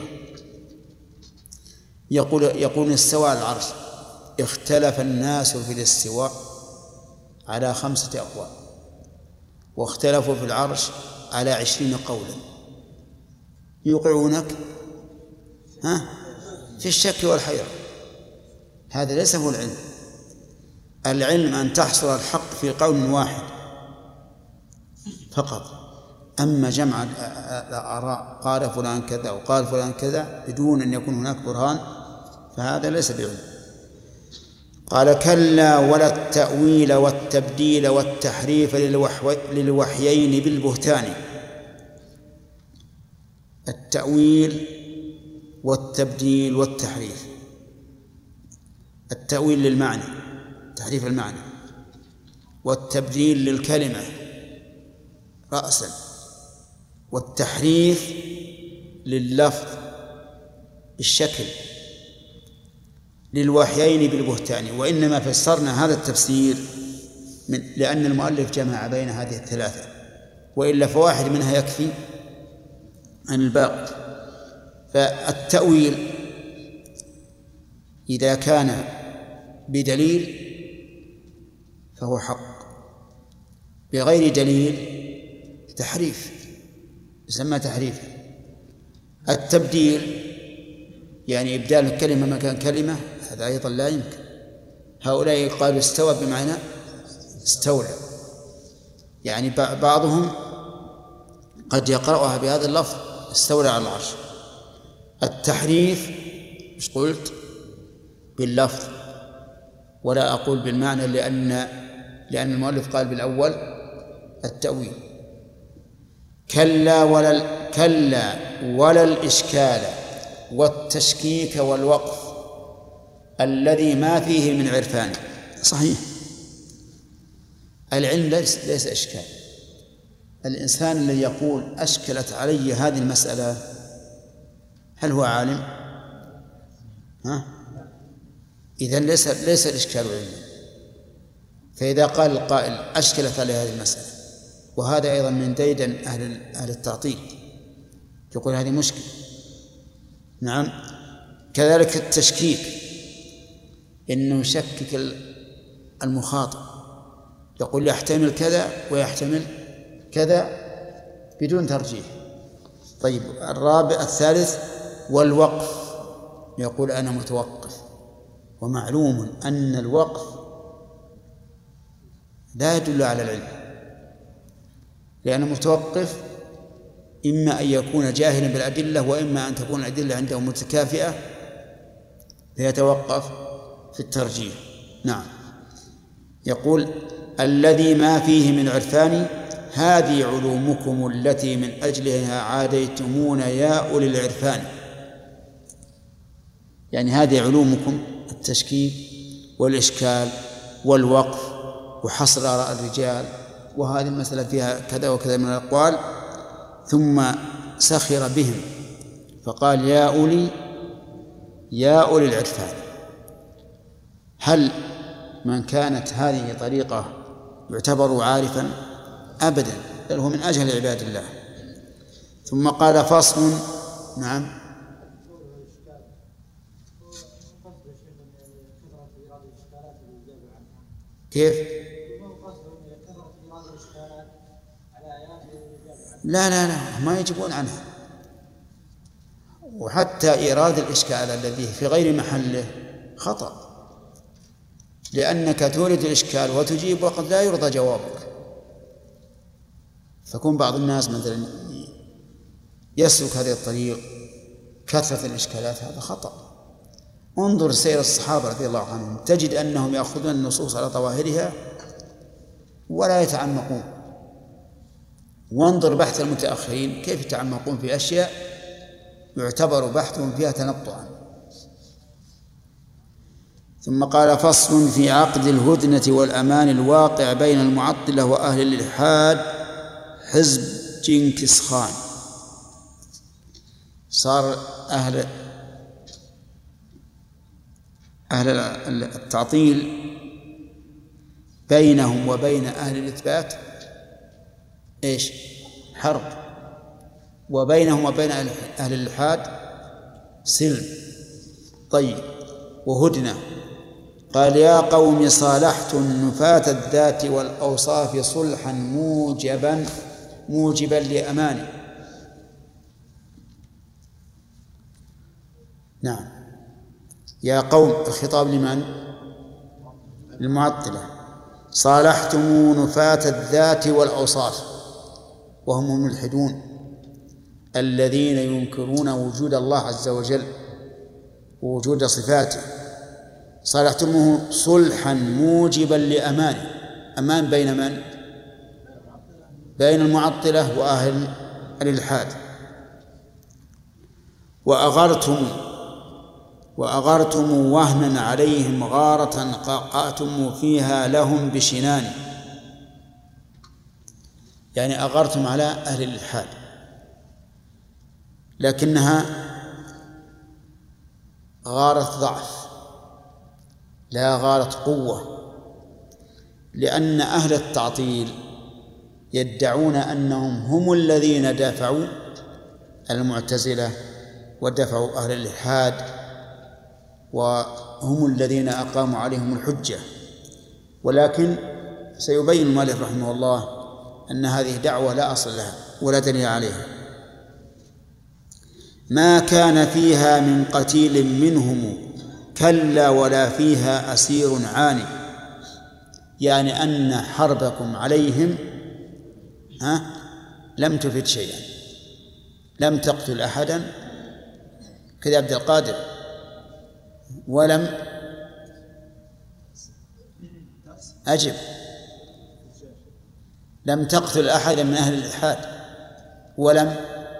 يقول استوى على العرش، اختلف الناس في الاستواء على 5 أقوال، واختلفوا في العرش على 20 قولا، يوقعونك في الشك والحيرة. هذا ليس هو العلم. العلم أن تحصر الحق في قول واحد فقط، أما جمع الآراء قال فلان كذا وقال فلان كذا بدون أن يكون هناك برهان فهذا ليس بعلم. قال كلا ولا التأويل والتبديل والتحريف للوحيين بالبهتان. التأويل والتبديل والتحريف، التأويل للمعنى تحريف المعنى، والتبديل للكلمة رأسا، والتحريف لللفظ الشكل، للوحيين بالبهتان. وإنما فسرنا هذا التفسير لأن المؤلف جمع بين هذه الثلاثة، وإلا فواحد منها يكفي عن الباقي. فالتأويل إذا كان بدليل فهو حق، بغير دليل تحريف يسمى تحريف. التبديل يعني إبدال الكلمة مكان كلمة هذا أيضا لا يمكن. هؤلاء قالوا استوى بمعنى استولى، يعني بعضهم قد يقرأها بهذا اللفظ استولى على العرش. التحريف مش قلت باللفظ ولا أقول بالمعنى لأن المؤلف قال بالأول التأويل. كلا ولا الإشكال والتشكيك والوقف الذي ما فيه من عرفان. صحيح العلم ليس إشكال. الإنسان الذي يقول أشكلت علي هذه المسألة هل هو عالم؟ إذن ليس الإشكال علما. فإذا قال القائل أشكلت علي هذه المسألة، وهذا أيضا من ديدن أهل التعطيل، يقول هذه مشكلة. نعم. كذلك التشكيك، إنه يشكك المخاطب، يقول يحتمل كذا ويحتمل كذا بدون ترجيح. طيب الثالث والوقف، يقول أنا متوقف، ومعلوم أن الوقف لا يدل على العلم، لأن المتوقف إما أن يكون جاهلا بالأدلة وإما أن تكون الأدلة عنده متكافئة فيتوقف في الترجيح. نعم. يقول الذي ما فيه من عرفان هذه علومكم التي من أجلها عاديتمون يا أولي العرفان. يعني هذه علومكم التشكيك والإشكال والوقف وحصر آراء الرجال وهذه المسألة فيها كذا وكذا من الأقوال. ثم سخر بهم فقال يا أولي العرفان. هل من كانت هذه طريقة يعتبر عارفا؟ أبدا، بل هو من أجهل عباد الله. ثم قال فصل. نعم. كيف؟ لا ما يجيبون عنها. وحتى إيراد الإشكال الذي في غير محله خطأ، لأنك تورد الإشكال وتجيب وقد لا يرضى جوابك. فكون بعض الناس مثلا يسلك هذه الطريق كثرة الإشكالات، هذا خطأ. انظر سير الصحابة رضي الله عنهم، تجد أنهم يأخذون النصوص على ظواهرها ولا يتعمقون. وانظر بحث المتأخرين كيف يتعمقون في أشياء يعتبر بحثهم فيها تنطعا. ثم قال فصل في عقد الهدنة والأمان الواقع بين المعطلة وأهل الإلحاد حزب جنكيز خان. صار أهل التعطيل بينهم وبين أهل الإثبات إيش؟ حرب، وبينهم وبين أهل الإلحاد سلم. طيب، وهدنة. قال يا قوم صالحت النفاة الذات والأوصاف صلحا موجبا لأماني. نعم، يا قوم الخطاب لمن؟ المعطلة. صالحتم نفاة الذات والأوصاف، وهم الملحدون الذين ينكرون وجود الله عز وجل ووجود صفاته. صالحتموه صلحا موجبا لأمانه. أمان بين من؟ بين المعطلة وأهل الإلحاد. وأغرتم وهنا عليهم غارة قاءتم فيها لهم بشنان. يعني أغرتم على أهل الإلحاد، لكنها غارة ضعف لا غارة قوة، لأن أهل التعطيل يدعون أنهم هم الذين دافعوا المعتزلة ودفعوا أهل الإلحاد، وهم الذين أقاموا عليهم الحجة. ولكن سيبين المؤلف رحمه الله أن هذه دعوة لا أصل لها ولا دليل عليها. ما كان فيها من قتيل منهم كلا ولا فيها أسير عاني. يعني أن حربكم عليهم لم تفد شيئا، لم تقتل أحدا كذا عبد القادر، ولم أجب لم تقتل أحدا من أهل الإلحاد، ولم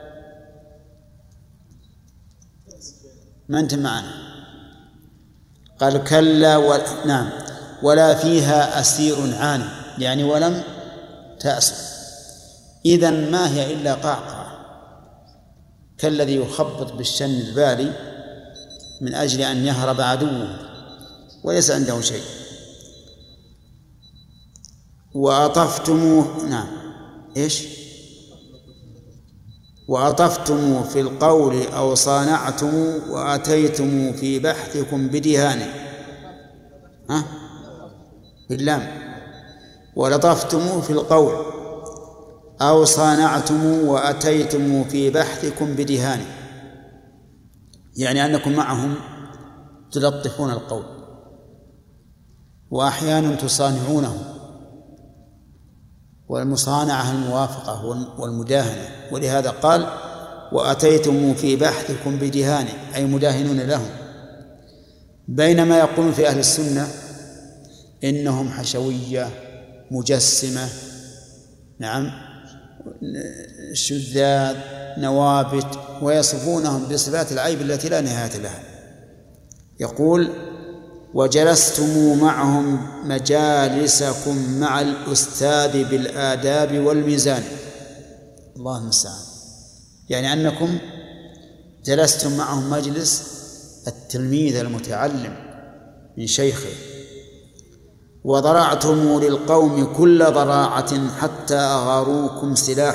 ما أنت معنا. قال كلا نعم، ولا فيها أسير عاني، يعني ولم تأسر. إذن ما هي إلا قعقعة كالذي يخبط بالشن البالي من أجل أن يهرب عدوه وليس عنده شيء. وأطفتموه نعم إيش؟ وأطفتم في القول أو صانعتم وأتيتم في بحثكم بدهان باللام. ولطفتم في القول أو صانعتم وأتيتم في بحثكم بدهان، يعني أنكم معهم تلطفون القول وأحيانا تصانعونه، والمصانعة الموافقة والمداهنة. ولهذا قال وأتيتم في بحثكم بدهان، أي مداهنون لهم. بينما يقولون في أهل السنة إنهم حشوية مجسمة، نعم، شذاذ نوابت، ويصفونهم بصفات العيب التي لا نهاية لها. يقول وجلستم معهم مجالسكم مع الأستاذ بالآداب والميزان. الله المستعان. يعني أنكم جلستم معهم مجلس التلميذ المتعلم من شيخه، وضرعتم للقوم كل ضراعة حتى أعاروكم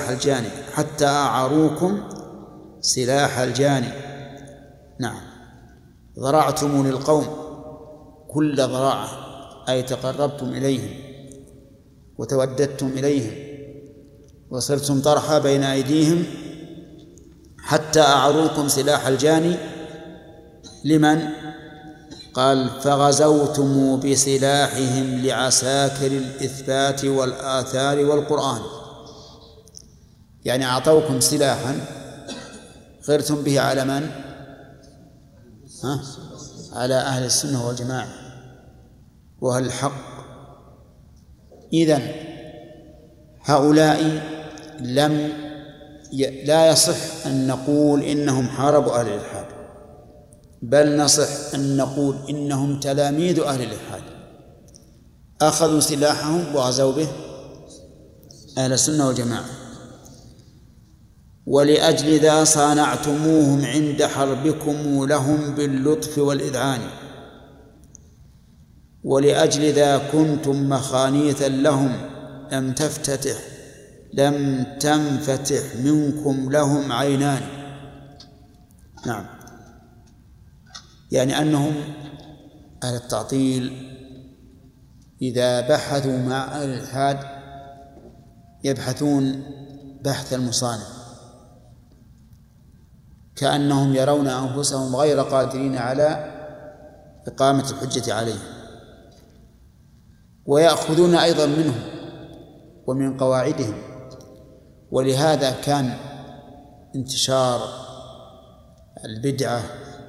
سلاح الجاني. نعم، ضرعتم للقوم كل ضراعة، أي تقربتم إليهم وتوددتم إليهم وصرتم طرحا بين أيديهم حتى أعاروكم سلاح الجاني. لمن؟ قال فغزوتم بسلاحهم لعساكر الإثبات والآثار والقرآن. يعني أعطوكم سلاحا غرتم به على من؟ على أهل السنة والجماعة وأهل الحق. إذن هؤلاء لا يصح أن نقول إنهم حاربوا أهل الإلحاد، بل نصح أن نقول إنهم تلاميذ أهل الإلحاد، أخذوا سلاحهم وغزوا به أهل السنة والجماعة. ولأجل ذا صانعتموهم عند حربكم لهم باللطف والإذعان، ولأجل ذا كنتم مخانيثا لهم لم تنفتح منكم لهم عينان. نعم، يعني أنهم أهل التعطيل إذا بحثوا مع أهل الإلحاد يبحثون بحث المصانع، كأنهم يرون أنفسهم غير قادرين على إقامة الحجة عليهم، ويأخذون أيضا منهم ومن قواعدهم. ولهذا كان انتشار بدعة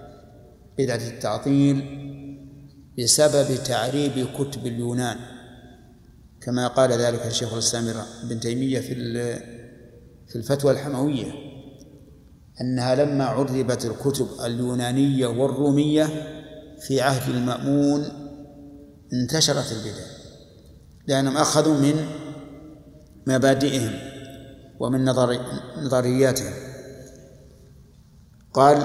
التعطيل بسبب تعريب كتب اليونان، كما قال ذلك الشيخ الإسلام ابن تيمية في الفتوى الحموية، أنها لما عربت الكتب اليونانية والرومية في عهد المأمون انتشرت البدع، لأنهم أخذوا من مبادئهم ومن نظرياتهم. قال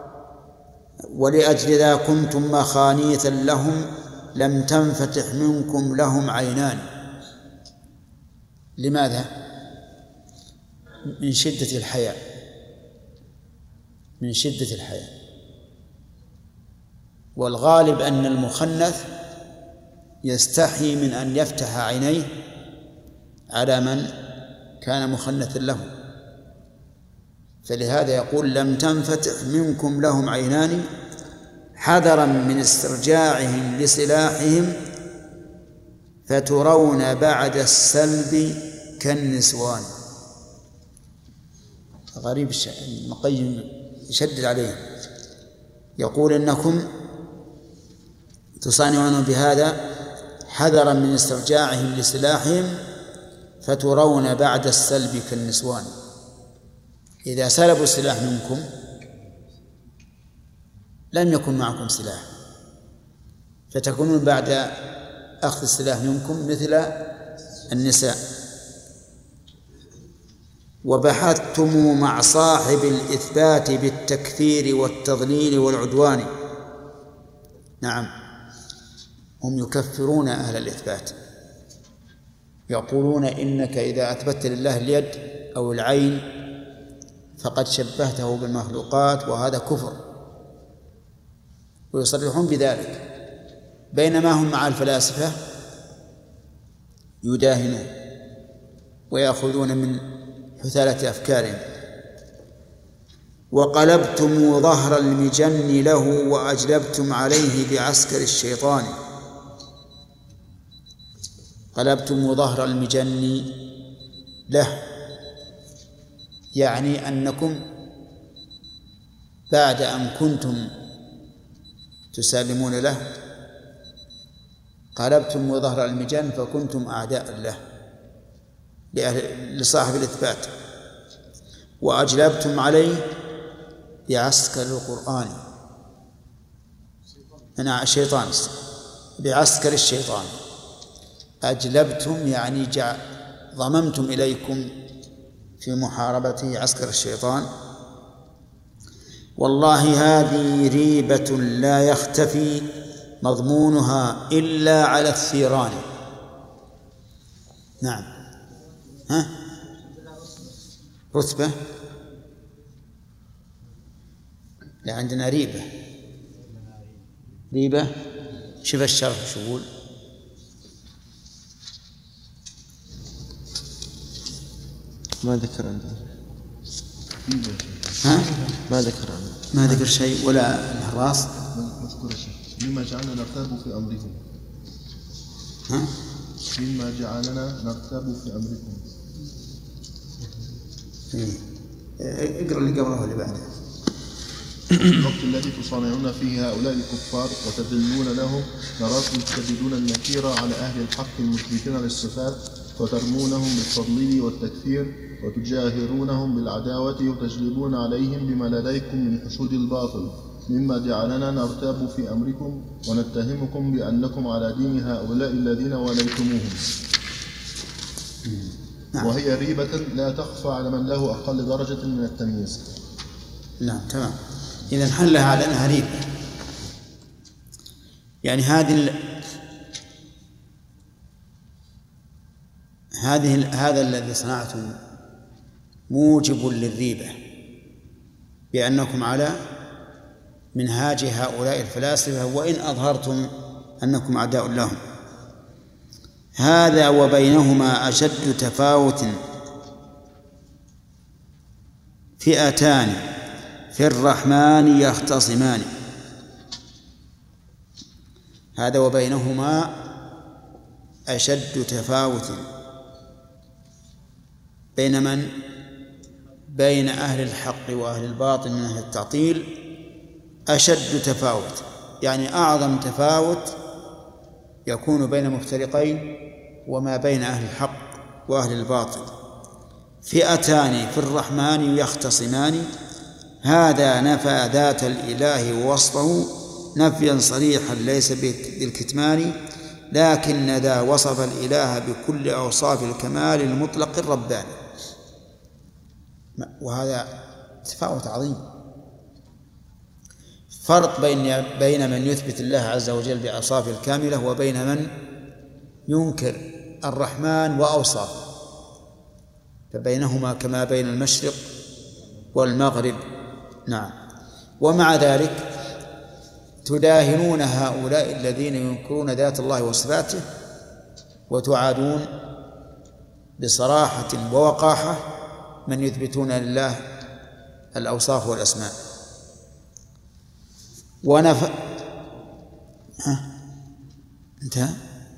ولأجل ذا كنتم مخانيثا لهم لم تنفتح منكم لهم عينان. لماذا؟ من شدة الحياء. والغالب أن المخنث يستحي من أن يفتح عينيه على من كان مخنثا له، فلهذا يقول لم تنفتح منكم لهم عينان حذرا من استرجاعهم لسلاحهم فترون بعد السلب كالنسوان. غريب ابن القيم يشدد عليه، يقول إنكم تصانعون بهذا حذرا من استرجاعهم لسلاحهم فترون بعد السلب كالنسوان. إذا سلبوا السلاح منكم لم يكن معكم سلاح، فتكونون بعد أخذ السلاح منكم مثل النساء. وبحثتم مع صاحب الإثبات بالتكفير والتضليل والعدوان. نعم، هم يكفرون أهل الإثبات، يقولون إنك إذا أثبت لله اليد أو العين فقد شبهته بالمخلوقات وهذا كفر، ويصرحون بذلك، بينما هم مع الفلاسفة يداهنون ويأخذون من حثالة أفكارهم. وقلبتم ظهر المجن له وأجلبتم عليه بعسكر الشيطان. قلبتم ظهر المجن له، يعني أنكم بعد أن كنتم تسالمون له قلبتم ظهر المجن فكنتم أعداء له لصاحب الإثبات. وأجلبتم عليه بعسكر القرآن، أنا الشيطان بعسكر الشيطان. أجلبتم يعني ضممتم إليكم في محاربة عسكر الشيطان. والله هذه ريبة لا يختفي مضمونها إلا على الثيران. نعم. ها؟ رتبة؟ لا، عندنا ريبة. ريبة شوف الشرح شو يقول. ما ذكر عندنا. ها؟ ما ذكر عندنا. ما ذكر شيء ولا الحراس. مذكور شيء. مما جعلنا نرتاب في أمركم. ها؟ مما جعلنا نرتاب في أمركم. اقرأ اللي قبله واللي بعده. الوقت الذي تصانعون فيه هؤلاء الكفار وتذلون لهم نراكم تشددون النكير على أهل الحق المثبتين للصفات وترمونهم بالتضليل والتكفير وتجاهرونهم بالعداوة وتجلبون عليهم بما لديكم من حشود الباطل. مما جعلنا نرتاب في أمركم ونتهمكم بأنكم على دين هؤلاء الذين وليتموهم. وهي ريبة لا تخفى على من له أقل درجة من التمييز. نعم تمام. إذن حلها على أنها ريبة، يعني هذا الذي صنعتم موجب للريبة، بأنكم على منهاج هؤلاء الفلاسفة وإن أظهرتم أنكم أعداء لهم. هذا وبينهما أشد تفاوت فئتان في الرحمن يختصمان. هذا وبينهما أشد تفاوت بين من؟ بين أهل الحق وأهل الباطل من أهل التعطيل. أشد تفاوت يعني أعظم تفاوت يكون بين مفترقين وما بين أهل الحق وأهل الباطل. فئتان في الرحمن يختصمان. هذا نفى ذات الإله ووصفه نفيا صريحا ليس بالكتمان، لكن ذا وصف الإله بكل أوصاف الكمال المطلق الرباني. وهذا تفاوت عظيم، فرق بين من يثبت الله عز وجل بأوصافه الكاملة وبين من ينكر الرحمن وأوصافه، فبينهما كما بين المشرق والمغرب. نعم. ومع ذلك تداهنون هؤلاء الذين ينكرون ذات الله وصفاته وتعادون بصراحة ووقاحة من يثبتون لله الأوصاف والأسماء. انتهى.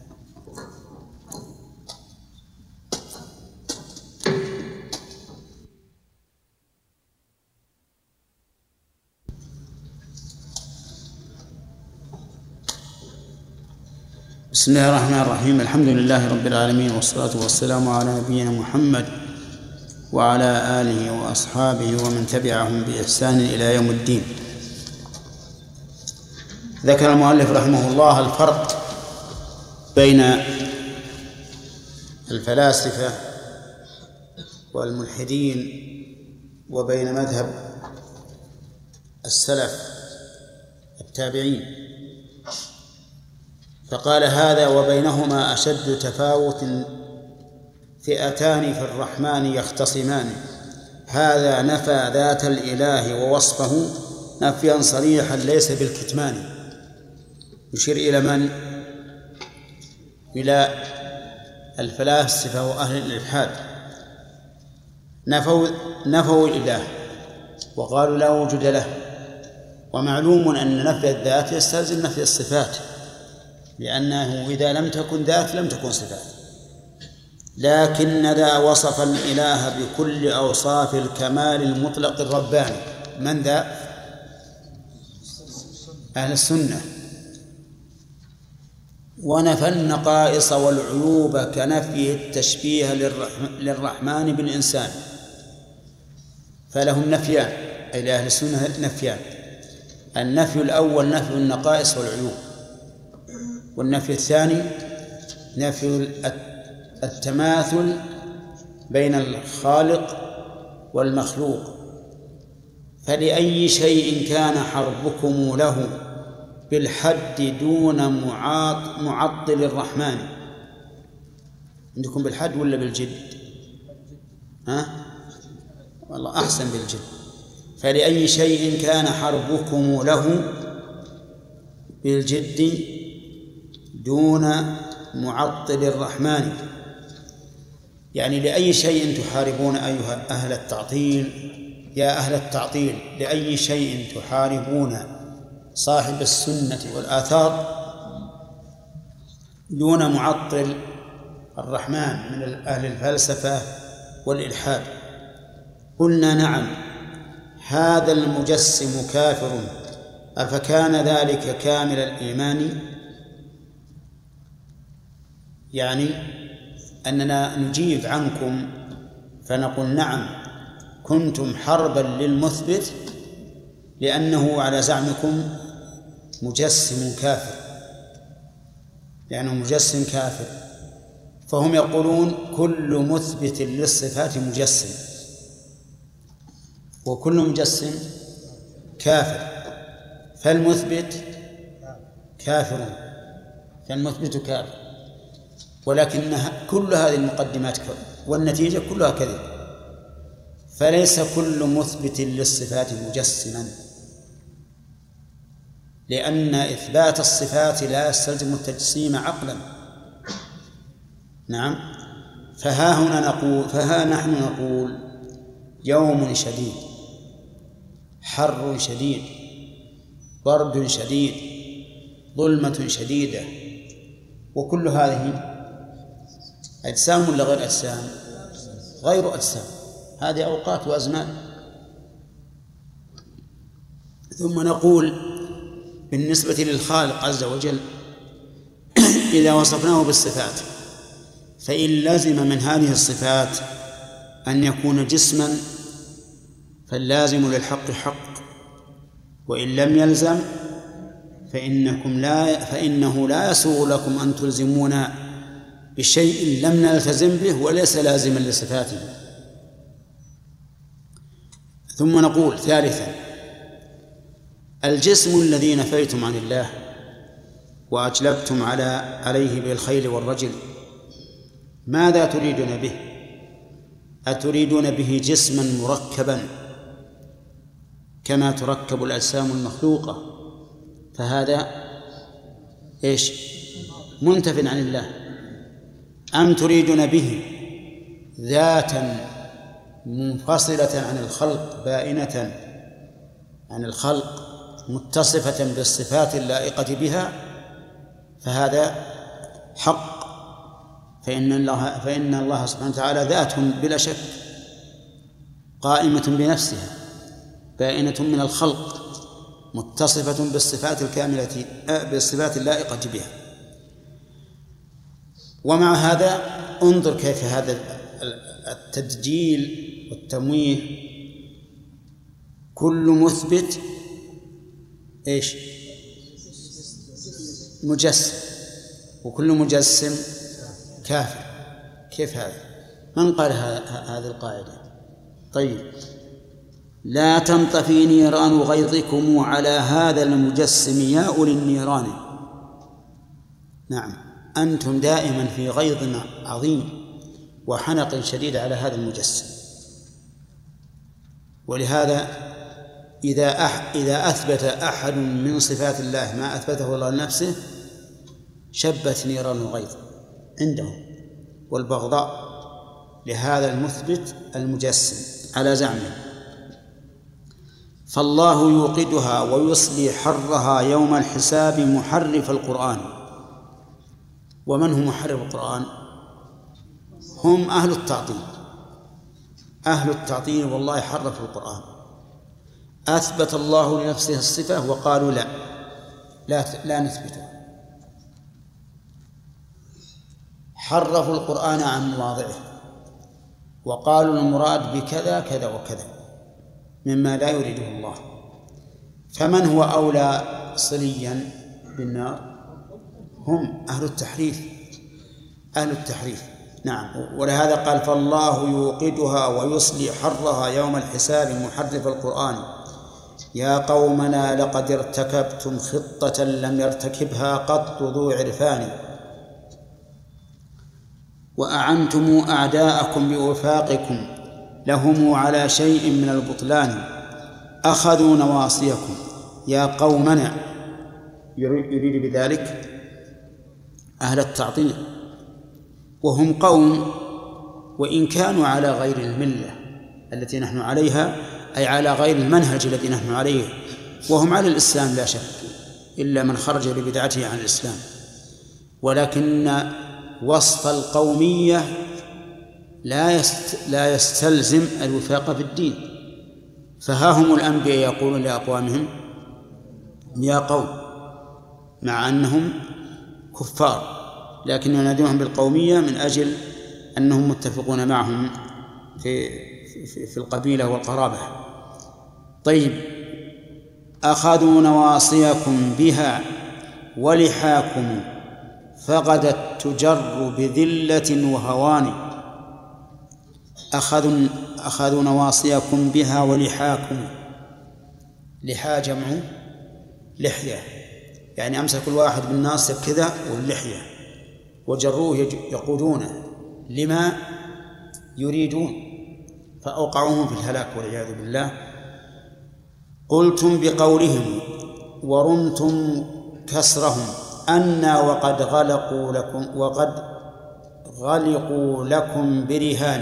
بسم الله الرحمن الرحيم. الحمد لله رب العالمين، والصلاة والسلام على نبينا محمد وعلى آله وأصحابه ومن تبعهم بإحسان إلى يوم الدين. ذكر المؤلف رحمه الله الفرق بين الفلاسفة والملحدين وبين مذهب السلف التابعين، فقال هذا وبينهما أشد تفاوت فئتان في الرحمن يختصمان. هذا نفى ذات الإله ووصفه نفيا صريحا ليس بالكتمان. يشير إلى من؟ إلى الفلاسفة وأهل الإلحاد. نفوا الإله وقالوا لا وجود له، ومعلوم أن نفي الذات يستلزم نفي الصفات، لأنه إذا لم تكن ذات لم تكن صفات. لكن ذا وصف الإله بكل أوصاف الكمال المطلق الرباني. من ذا؟ أهل السنة. ونفى النقائص والعيوب كنفي التشبيه للرحمن بالإنسان. فلهم نفيان، أي لأهل السنة نفيان. النفي الأول نفي النقائص والعيوب، والنفي الثاني نفي التماثل بين الخالق والمخلوق. فلأي شيء كان حربكم له بالحد دون معطل الرحمن. عندكم بالحد ولا بالجد؟ والله أحسن بالجد. فلأي شيء كان حربكم له بالجد دون معطل الرحمن، يعني لأي شيء تحاربون أيها أهل التعطيل، يا أهل التعطيل، لأي شيء تحاربون صاحب السنة والآثار دون معطل الرحمن من أهل الفلسفة والإلحاد. قلنا نعم، هذا المجسم كافر، أفكان ذلك كامل الإيمان؟ يعني أننا نجيب عنكم فنقول نعم، كنتم حربا للمثبت لأنه على زعمكم مجسم كافر، لأنه مجسم كافر. فهم يقولون كل مثبت للصفات مجسم، وكل مجسم كافر، فالمثبت كافر، فالمثبت كافر. ولكن كل هذه المقدمات والنتيجة كلها كذب، فليس كل مثبت للصفات مجسما، لأن إثبات الصفات لا يستلزم التجسيم عقلا. نعم، فها نحن نقول يوم شديد، حر شديد، برد شديد، ظلمة شديدة، وكل هذه أجسام ولا غير أجسام؟ غير أجسام، هذه أوقات وأزمان. ثم نقول بالنسبة للخالق عز وجل إذا وصفناه بالصفات، فإن لازم من هذه الصفات أن يكون جسما فاللازم للحق حق، وإن لم يلزم فإنه لا يسوغ لكم أن تلزمونا بشيء لم نلتزم به وليس لازما لصفاته. ثم نقول ثالثا: الجسم الذي نفيتم عن الله وأجلبتم عليه بالخيل والرجل، ماذا تريدون به؟ أتريدون به جسما مركبا كما تركب الأجسام المخلوقة؟ فهذا إيش؟ منتف عن الله. أم تريدون به ذاتا منفصلة عن الخلق، بائنة عن الخلق، متصفة بالصفات اللائقة بها؟ فهذا حق، فإن الله سبحانه وتعالى ذات بلا شك قائمة بنفسها، بائنة من الخلق، متصفة بالصفات الكاملة، بالصفات اللائقة بها. ومع هذا انظر كيف هذا التدجيل والتمويه، كل مثبت ايش؟ مجسم، وكل مجسم كافر. كيف هذا؟ من قال هذه القاعدة؟ طيب، لا تنطفي نيران غيظكم على هذا المجسم يا أولي النيران. نعم، أنتم دائما في غيظ عظيم وحنق شديد على هذا المجسم. ولهذا إذا أثبت أحد من صفات الله ما أثبته الله لنفسه شبت نيران الغيظ عندهم والبغضاء لهذا المثبت المجسم على زعمه. فالله يوقدها ويصلي حرها يوم الحساب محرف القرآن. ومن هم محرف القرآن؟ هم أهل التعطيل. أهل التعطيل والله حرفوا القرآن. أثبت الله لنفسه الصفة وقالوا لا نثبتها. حرفوا القرآن عن مواضعه وقالوا المراد بكذا كذا وكذا مما لا يريده الله. فمن هو أولى صليا بالنار؟ هم أهل التحريف، أهل التحريف. نعم. ولهذا قال فالله يوقدها ويصلي حرها يوم الحساب محرف القرآن يا قومنا لقد ارتكبتم خطة لم يرتكبها قط ذو عرفان وأعنتم أعداءكم بوفاقكم لهم على شيء من البطلان أخذوا نواصيكم يا قومنا، يريد بذلك أهل التعطيل، وهم قوم وإن كانوا على غير الملة التي نحن عليها، أي على غير المنهج الذي نحن عليه، وهم على الإسلام لا شك إلا من خرج ببدعته عن الإسلام، ولكن وصف القومية لا يستلزم الوفاق في الدين. فها هم الأنبياء يقولون لأقوامهم يا قوم مع أنهم كفار، لكن ينادونهم بالقومية من أجل أنهم متفقون معهم في القبيلة والقرابة. طيب، أخذوا نواصيكم بها ولحاكم فغدت تجر بذلة وهوان. أخذوا نواصيكم بها ولحاكم، لحا جمع لحية، يعني أمسك الواحد بالناصية كذا واللحية وجروه يقودونه لما يريدون فأوقعوهم في الهلاك والعياذ بالله. قلتم بقولهم ورمتم كسرهم أنا وقد غلقوا لكم برهان.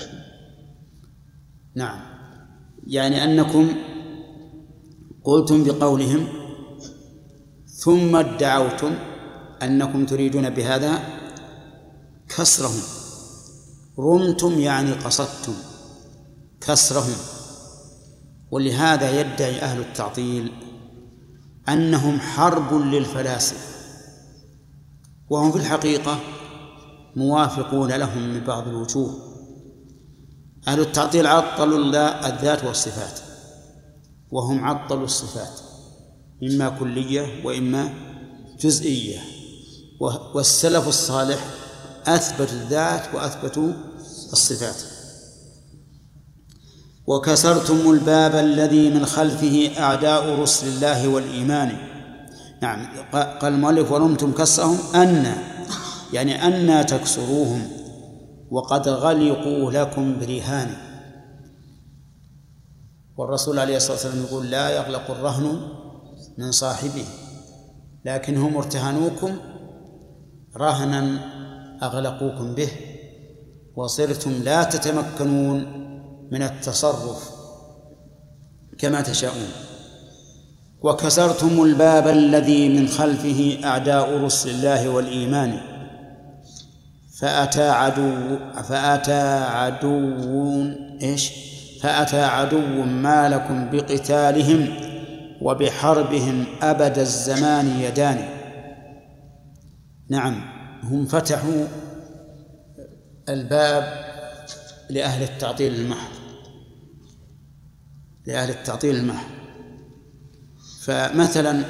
نعم، يعني أنكم قلتم بقولهم ثم ادعوتم أنكم تريدون بهذا كسرهم. رمتم يعني قصدتم كسرهم. ولهذا يدعي أهل التعطيل أنهم حرب للفلاسفة، وهم في الحقيقة موافقون لهم من بعض الوجوه. أهل التعطيل عطلوا الذات والصفات، وهم عطلوا الصفات إما كلية وإما جزئية، والسلف الصالح أثبتوا الذات وأثبتوا الصفات. وكسرتم الباب الذي من خلفه أعداء رسل الله والإيمان. نعم، قال المؤلف ورمتم كسرهم يعني أن تكسروهم وقد غلقوا لكم برهان. والرسول عليه الصلاة والسلام يقول لا يغلق الرهن من صاحبه، لكن هم ارتهنوكم رهنا أغلقوكم به وصرتم لا تتمكنون من التصرف كما تشاءون. وكسرتم الباب الذي من خلفه أعداء رسل الله والإيمان فأتى عدو ما لكم بقتالهم وبحربهم أبد الزمان يدان. نعم، هم فتحوا الباب لأهل التعطيل المحض، فمثلا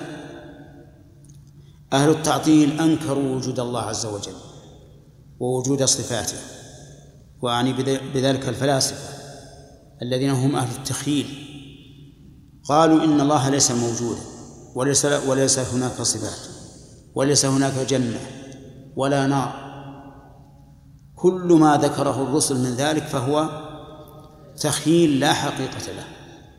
أهل التعطيل أنكروا وجود الله عز وجل ووجود صفاته، وأعني بذلك الفلاسفة الذين هم أهل التخيل. قالوا إن الله ليس موجودا وليس هناك صفات وليس هناك جنة ولا نار. كل ما ذكره الرسل من ذلك فهو تخيل لا حقيقة له.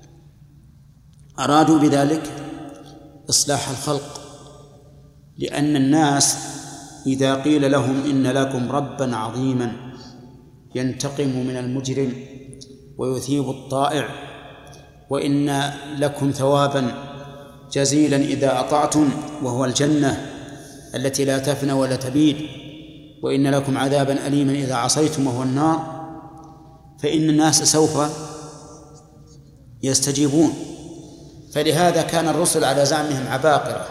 أرادوا بذلك إصلاح الخلق، لأن الناس إذا قيل لهم إن لكم ربا عظيما ينتقم من المجرم ويثيب الطائع، وإن لكم ثوابا جزيلا إذا أطعتم وهو الجنة التي لا تفنى ولا تبيد، وإن لكم عذابا أليما إذا عصيتم وهو النار، فإن الناس سوف يستجيبون. فلهذا كان الرسل على زعمهم عباقرة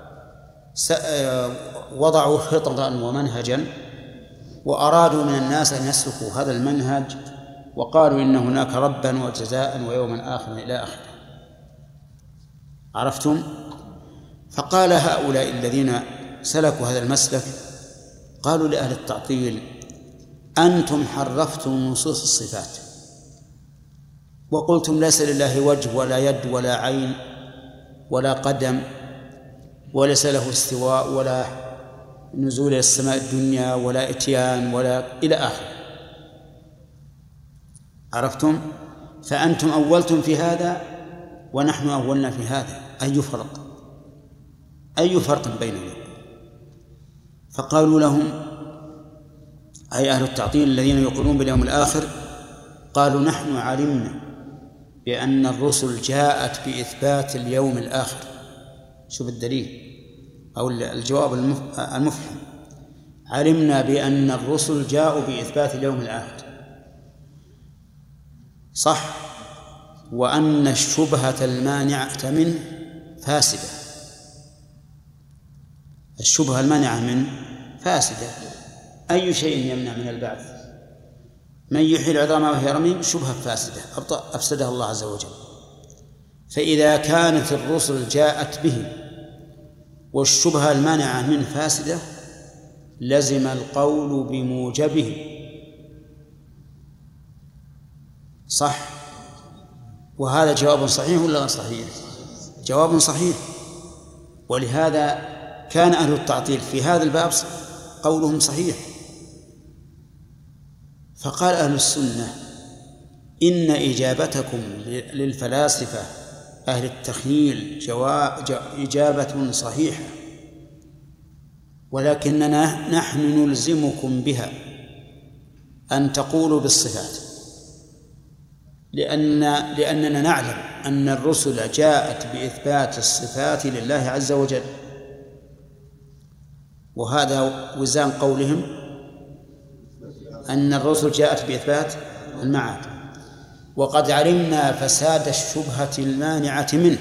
وضعوا خططا ومنهجا، وأرادوا من الناس أن يسلكوا هذا المنهج، وقالوا إن هناك ربا وجزاء ويوما آخر إلى آخره. عرفتم؟ فقال هؤلاء الذين سلكوا هذا المسلك قالوا لأهل التعطيل: أنتم حرفتم نصوص الصفات وقلتم ليس لله وجه ولا يد ولا عين ولا قدم وليس له استواء ولا نزول إلى السماء الدنيا ولا إتيان ولا إلى آخره. عرفتم؟ فأنتم أولتم في هذا ونحن أولنا في هذا، أي فرق بيننا؟ فقالوا لهم، أي أهل التعطيل الذين يقولون باليوم الآخر، قالوا: نحن علمنا بأن الرسل جاءت بإثبات اليوم الآخر. شوف الدليل أو الجواب المفهم: علمنا بأن الرسل جاءوا بإثبات اليوم الآخر، صح، وأن الشبهة المانعة منه فاسدة. الشبهة المانعة منه فاسدة. أي شيء يمنع من البعث؟ من يحيي العظام وهي رميم، شبهة فاسدة أفسدها الله عز وجل. فإذا كانت الرسل جاءت به والشبهة المانعة منه فاسدة، لزم القول بموجبه، صح؟ وهذا جواب صحيح ولا غير صحيح؟ جواب صحيح. ولهذا كان أهل التعطيل في هذا الباب قولهم صحيح. فقال أهل السنة: إن إجابتكم للفلاسفة أهل التخييل إجابة صحيحة، ولكننا نحن نلزمكم بها أن تقولوا بالصفات، لأننا نعلم أن الرسل جاءت بإثبات الصفات لله عز وجل، وهذا وزان قولهم أن الرسل جاءت بإثبات المعاد. وقد علمنا فساد الشبهة المانعة منه.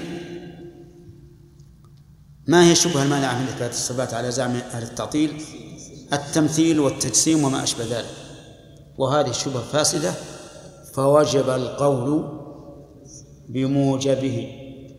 ما هي الشبهة المانعة من إثبات الصفات على زعم أهل التعطيل؟ التمثيل والتجسيم وما أشبه ذلك، وهذه الشبهة فاسدة، فوجب القول بموجبه.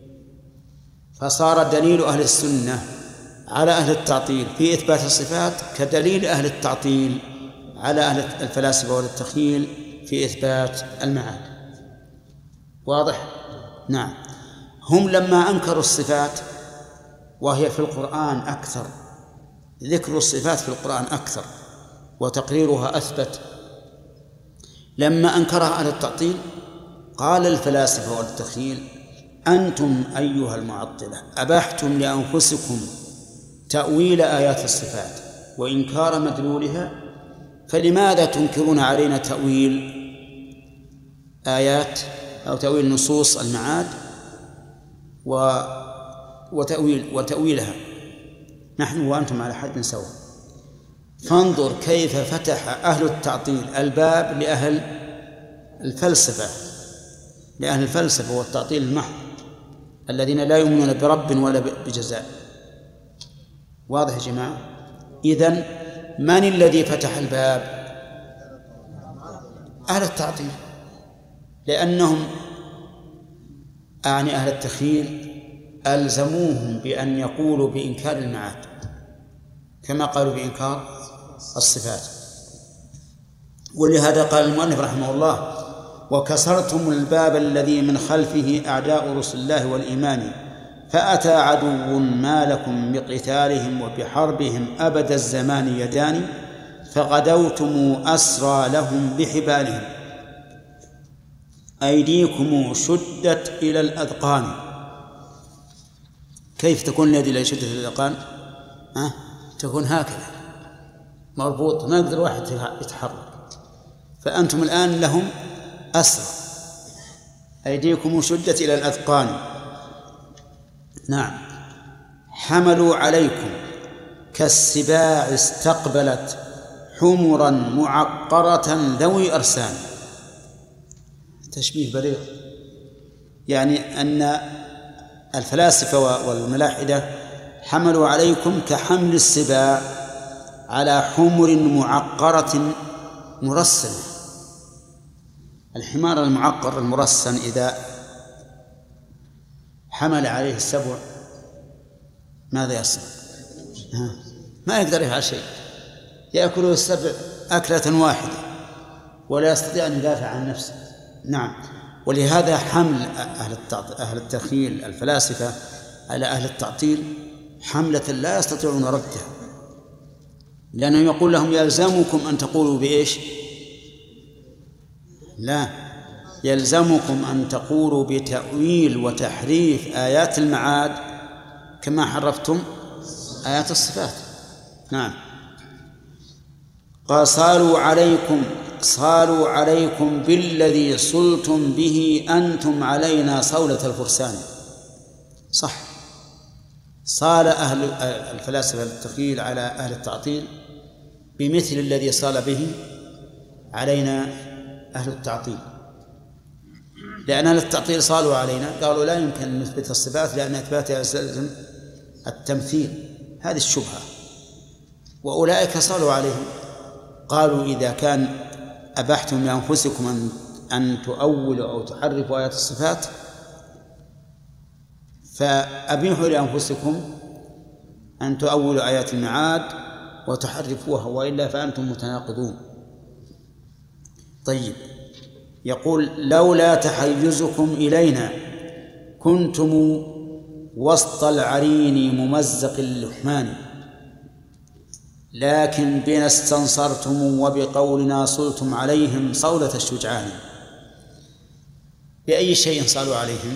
فصار دليل أهل السنة على أهل التعطيل في إثبات الصفات كدليل أهل التعطيل على أهل الفلاسفة والتخيل في إثبات المعاد. واضح؟ نعم. هم لما أنكروا الصفات، وهي في القرآن أكثر، ذكر الصفات في القرآن أكثر وتقريرها أثبت، لما أنكرها أهل التعطيل قال الفلاسفة والتخيل: أنتم أيها المعطلة أبحتم لأنفسكم تأويل آيات الصفات وإنكار مدلولها، فلماذا تنكرون علينا تأويل آيات أو تأويل نصوص المعاد وتأويلها؟ نحن وأنتم على حد سواء. فانظر كيف فتح أهل التعطيل الباب لأهل الفلسفة والتعطيل المحض الذين لا يؤمنون برب ولا بجزاء. واضح يا جماعة؟ إذن من الذي فتح الباب؟ أهل التعطيل، لأنهم أعني أهل التخيل ألزموهم بأن يقولوا بإنكار المعاد كما قالوا بإنكار الصفات. ولهذا قال المؤلف رحمه الله: وكسرتم الباب الذي من خلفه أعداء رسل الله والإيمان، فأتى عدو ما لكم بقتالهم وبحربهم أبد الزمان يدان، فغدوتم أسرى لهم بحبالهم، أيديكم شدت إلى الأذقان. كيف تكون اليد إلى شدة الأذقان؟ تكون هكذا مربوط، ما يقدر واحد يتحرك. فأنتم الآن لهم أسرى، أيديكم شدت إلى الأذقان. نعم. حملوا عليكم كالسباع استقبلت حمرا معقرة ذوي أرسان. تشبيه بليغ، يعني أن الفلاسفة والملاحدة حملوا عليكم كحمل السباع على حمر معقرة مرسنة. الحمار المعقر المرسن إذا حمل عليه السبع ماذا يصنع؟ ما يقدر يفعل شيء، يأكله السبع أكلة واحدة ولا يستطيع أن يدافع عن نفسه. نعم. ولهذا حمل أهل التخيل الفلاسفة على أهل التعطيل حملة لا يستطيعون ردها، لأنه يقول لهم يلزمكم أن تقولوا بإيش؟ لا، يلزمكم أن تقولوا بتأويل وتحريف آيات المعاد كما حرفتم آيات الصفات. نعم. قال صالوا عليكم بالذي صلتم به أنتم علينا صولة الفرسان. صح، صال أهل الفلاسفة التخيل على أهل التعطيل بمثل الذي صال به علينا أهل التعطيل، لأن أهل التعطيل صالوا علينا، قالوا لا يمكن أن نثبت الصفات لأن إثباتها يستلزم التمثيل، هذه الشبهة. وأولئك صالوا عليهم، قالوا إذا كان أبحتم لأنفسكم أن تؤولوا أو تحرفوا آيات الصفات فأبيحوا لأنفسكم أن تؤولوا آيات المعاد وتحرفوها، وإلا فأنتم متناقضون. طيب، يقول لولا تحيزكم إلينا كنتم وسط العرين ممزق اللحمان، لكن بنا استنصرتم وبقولنا صلتم عليهم صولة الشجعان. بأي شيء صالوا عليهم؟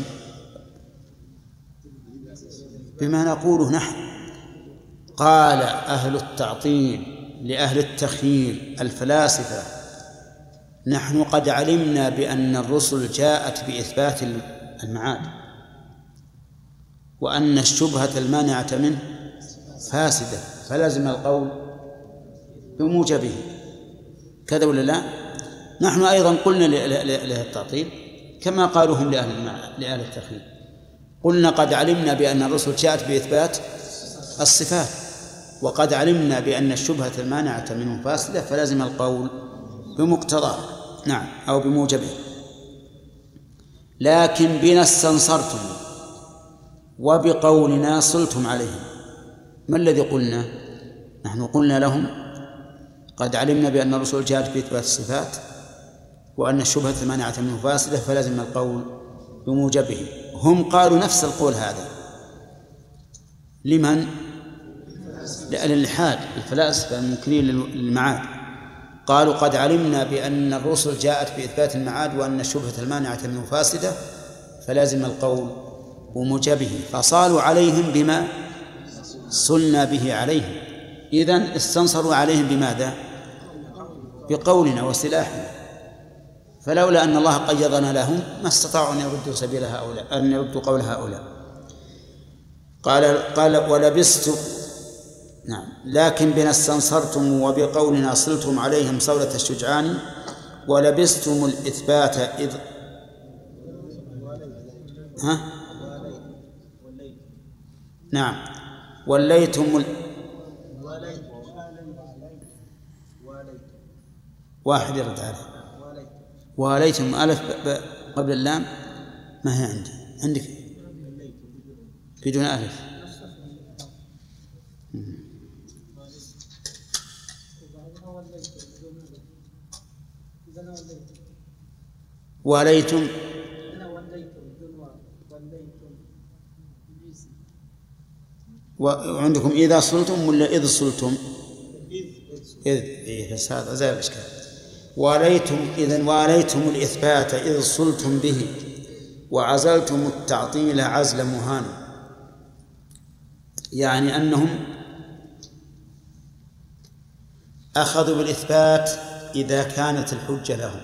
بما نقوله نحن. قال أهل التعطيل لأهل التخييل الفلاسفة نحن قد علمنا بأن الرسل جاءت بإثبات المعاد، وأن الشبهة المانعة منه فاسدة، فلازم القول بموجبه، كذا ولا لا؟ نحن أيضا قلنا لأهل التعطيل كما قالوا هم لأهل التخييل، قلنا قد علمنا بأن الرسل جاءت بإثبات الصفات، وقد علمنا بأن الشبهة المانعة منه فاسدة، فلازم القول بمقتضاه. نعم، أو بموجبه. لكن بنا استنصرتم وبقولنا صلتم عليهم. ما الذي قلنا؟ نحن قلنا لهم قد علمنا بأن الرسل جاءت بإثبات الصفات وأن الشبهة المانعة منه فاسدة، فلازم القول بموجبه. هم قالوا نفس القول هذا لمن؟ للإلحاد، الفلاسفة المنكرين للمعاد. قالوا قد علمنا بأن الرسل جاءت بإثبات المعاد وأن الشبهة المانعة منه فاسدة، فلازم القول بموجبه، فصالوا عليهم بما صلنا به عليهم. إذن استنصروا عليهم بماذا؟ بقولنا وسلاحنا، فلولا أن الله قيضنا لهم ما استطاعوا أن يردوا سبيل هؤلاء، أن يردوا قول هؤلاء. قال ولبستم. نعم، لكن بنا استنصرتم وبقولنا صلتم عليهم صولة الشجعان، ولبستم الإثبات إذ نعم وليتم واحد يرد عليه. وليتم ألف قبل اللام ما هي عندك بدون ألف. وليتم وعندكم إذا صلتم ولا إذ صلتم؟ إذ بس هذا زي الإشكال. وليتم إذن وليتم الإثبات إذ صلتم به وعزلتم التعطيل عزل مهان، يعني أنهم أخذوا بالإثبات إذا كانت الحجة لهم،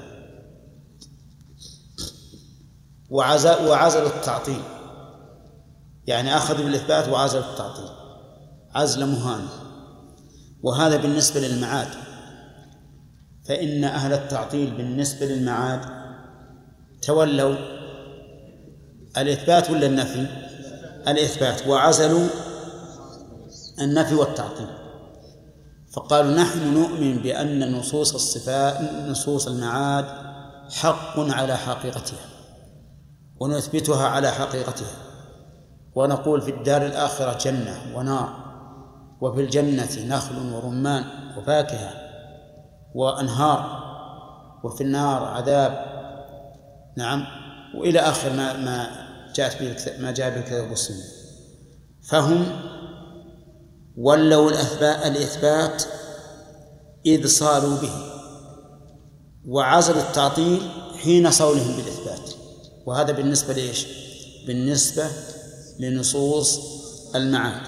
وعزلوا التعطيل، يعني أخذوا بالإثبات وعزلوا التعطيل عزل مهان. وهذا بالنسبة للمعاد، فإن أهل التعطيل بالنسبة للمعاد تولوا الإثبات ولا النفي؟ الإثبات، وعزلوا النفي والتعطيل. فقالوا نحن نؤمن بأن نصوص الصفات نصوص المعاد حق على حقيقتها، ونثبتها على حقيقتها، ونقول في الدار الآخرة جنة ونار، وفي الجنة نخل ورمان وفاكهة وأنهار، وفي النار عذاب. نعم، وإلى آخر ما جاء بالكتاب والسنة. فهم ولوا الإثبات إذ صالوا به، وعزلوا التعطيل حين صولهم بالإثبات. وهذا بالنسبة لإيش؟ بالنسبة لنصوص المعاد.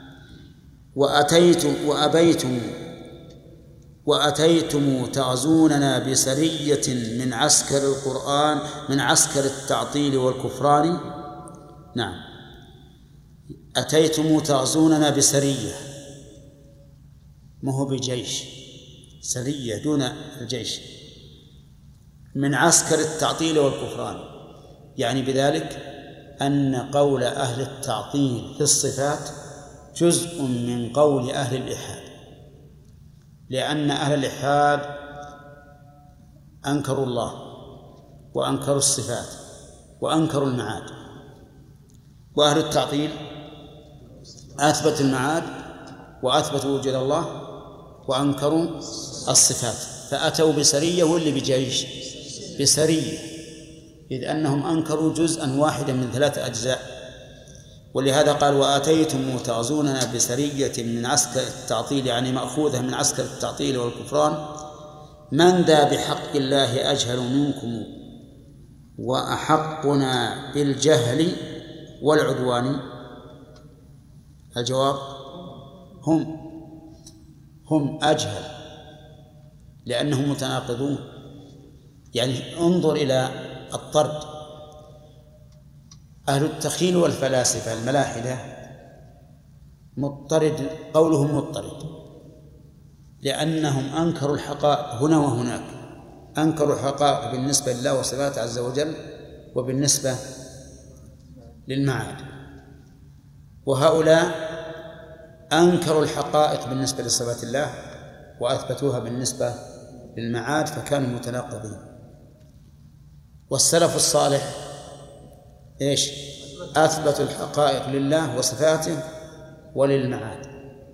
وأتيتم تعزوننا بسرية من عسكر القرآن، من عسكر التعطيل والكفران. نعم، أتيتم تعزوننا بسرية، ما هو بجيش، سرية دون الجيش، من عسكر التعطيل والكفران، يعني بذلك أن قول أهل التعطيل في الصفات جزء من قول أهل الإلحاد، لأن أهل الإلحاد أنكروا الله وأنكروا الصفات وأنكروا المعاد، وأهل التعطيل أثبت المعاد وأثبتوا وجود الله وأنكروا الصفات، فأتوا بسرية واللي بجيش بسرية، إذ أنهم أنكروا جزءا واحدا من 3 أجزاء. ولهذا قال وآتيتم تعزوننا بسرية من عسكر التعطيل، يعني مأخوذة من عسكر التعطيل والكفران. من ذا بحق الله أجهل منكم وأحقنا بالجهل والعدوان؟ الجواب هم أجهل، لأنهم متناقضون. يعني انظر إلى الطرد، أهل التخيل والفلاسفة الملاحدة مضطرد، قولهم مضطرد، لأنهم أنكروا الحقائق هنا وهناك، أنكروا الحقائق بالنسبة لله وصفاته عز وجل وبالنسبة للمعاد، وهؤلاء أنكروا الحقائق بالنسبة لصفات الله وأثبتوها بالنسبة للمعاد، فكانوا متناقضين. والسلف الصالح إيش؟ أثبتوا الحقائق لله وصفاته وللمعاد.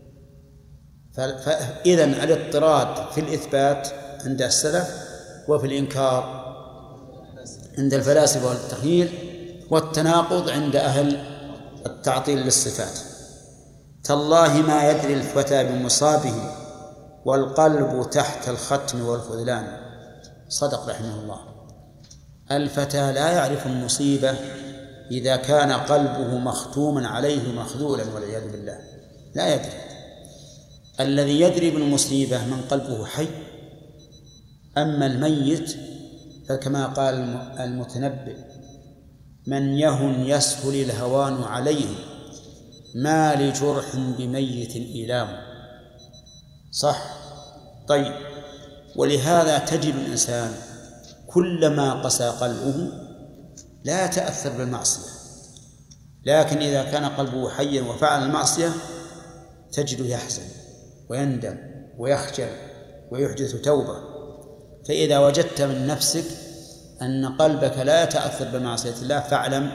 فإذن الاضطراد في الإثبات عند السلف، وفي الإنكار عند الفلاسفة والتخيل، والتناقض عند أهل التعطيل للصفات. تالله ما يدري الفتى بمصابه والقلب تحت الختم والخذلان. صدق رحمه الله. الفتى لا يعرف المصيبة إذا كان قلبه مختوما عليه مخذولا والعياذ بالله، لا يدري. الذي يدري بالمصيبة من قلبه حي، أما الميت فكما قال المتنبئ من يهن يسهل الهوان عليه ما لجرح بميت إيلام. صح؟ طيب، ولهذا تجد الإنسان كلما قسى قلبه لا يتأثر بالمعصية، لكن إذا كان قلبه حيا وفعل المعصية تجده يحزن ويندم ويخجل ويحدث توبة. فإذا وجدت من نفسك أن قلبك لا يتأثر بمعصية الله فاعلم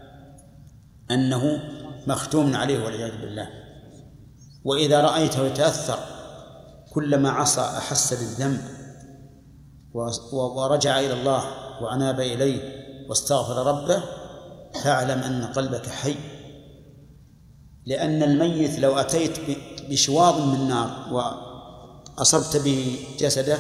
أنه مختوم عليه والعياذ بالله. وإذا رأيته يتأثر كلما عصى أحس بالذنب ورجع إلى الله وأناب إليه واستغفر ربه فاعلم أن قلبك حي. لأن الميت لو أتيت بشواظ من نار وأصبت به جسده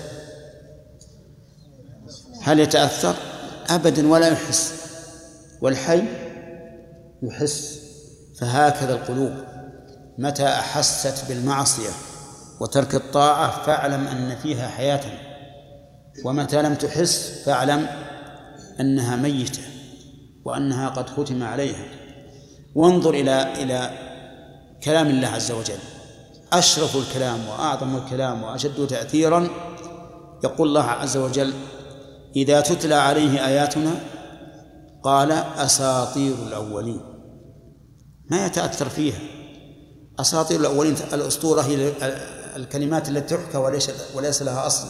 هل يتأثر؟ أبدا، ولا يحس. والحي يحس. فهكذا القلوب متى أحست بالمعصية وترك الطاعة فاعلم أن فيها حياة، ومتى لم تحس فاعلم أنها ميتة وأنها قد ختم عليها. وانظر إلى كلام الله عز وجل، أشرف الكلام وأعظم الكلام وأشد تأثيرا. يقول الله عز وجل إذا تتلى عليه آياتنا قال أساطير الأولين، ما يتأثر فيها. أساطير الأولين، الأسطورة هي الكلمات التي تحكى وليس لها أصل،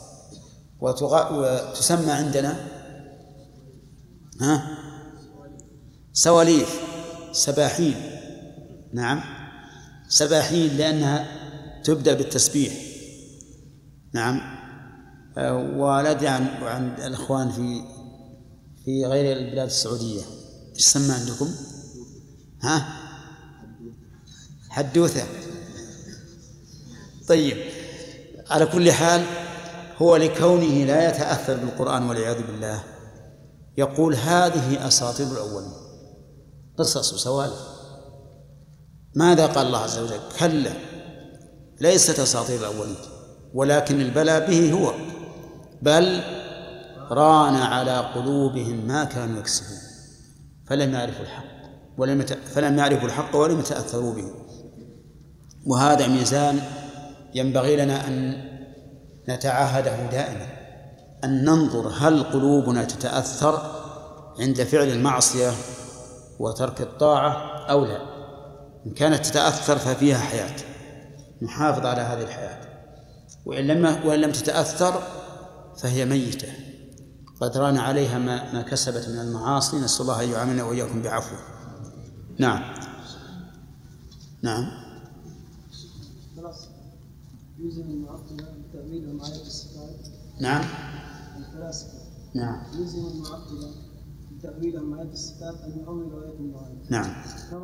وتسمى عندنا سواليف، سباحين. نعم، سباحين لأنها تبدأ بالتسبيح. نعم. ولا عن الإخوان في غير البلاد السعودية إيش سمى عندكم؟ حدوثة. طيب، على كل حال هو لكونه لا يتأثر بالقرآن والعياذ بالله يقول هذه أساطير الأولين، قصص وسوالف. ماذا قال الله عز وجل؟ كلا، ليست أساطير الأولين، ولكن البلاء به هو، بل ران على قلوبهم ما كانوا يكسبون فلم يعرفوا الحق ولم يتأثروا به. وهذا ميزان ينبغي لنا أن نتعاهده دائما، أن ننظر هل قلوبنا تتأثر عند فعل المعصية وترك الطاعة أو لا. إن كانت تتأثر ففيها حياة، نحافظ على هذه الحياة، وإن لم تتأثر فهي ميتة قد ران عليها ما كسبت من المعاصي. نسأل الله أن يعاملنا وإياكم بعفوه. نعم. يوزن المعطلة بتأويلهم آيات الصفات. نعم. الفلاسفة. نعم. يوزن المعطلة بتأويلهم آيات الصفات أن يؤولوا آيات المعاني. نعم.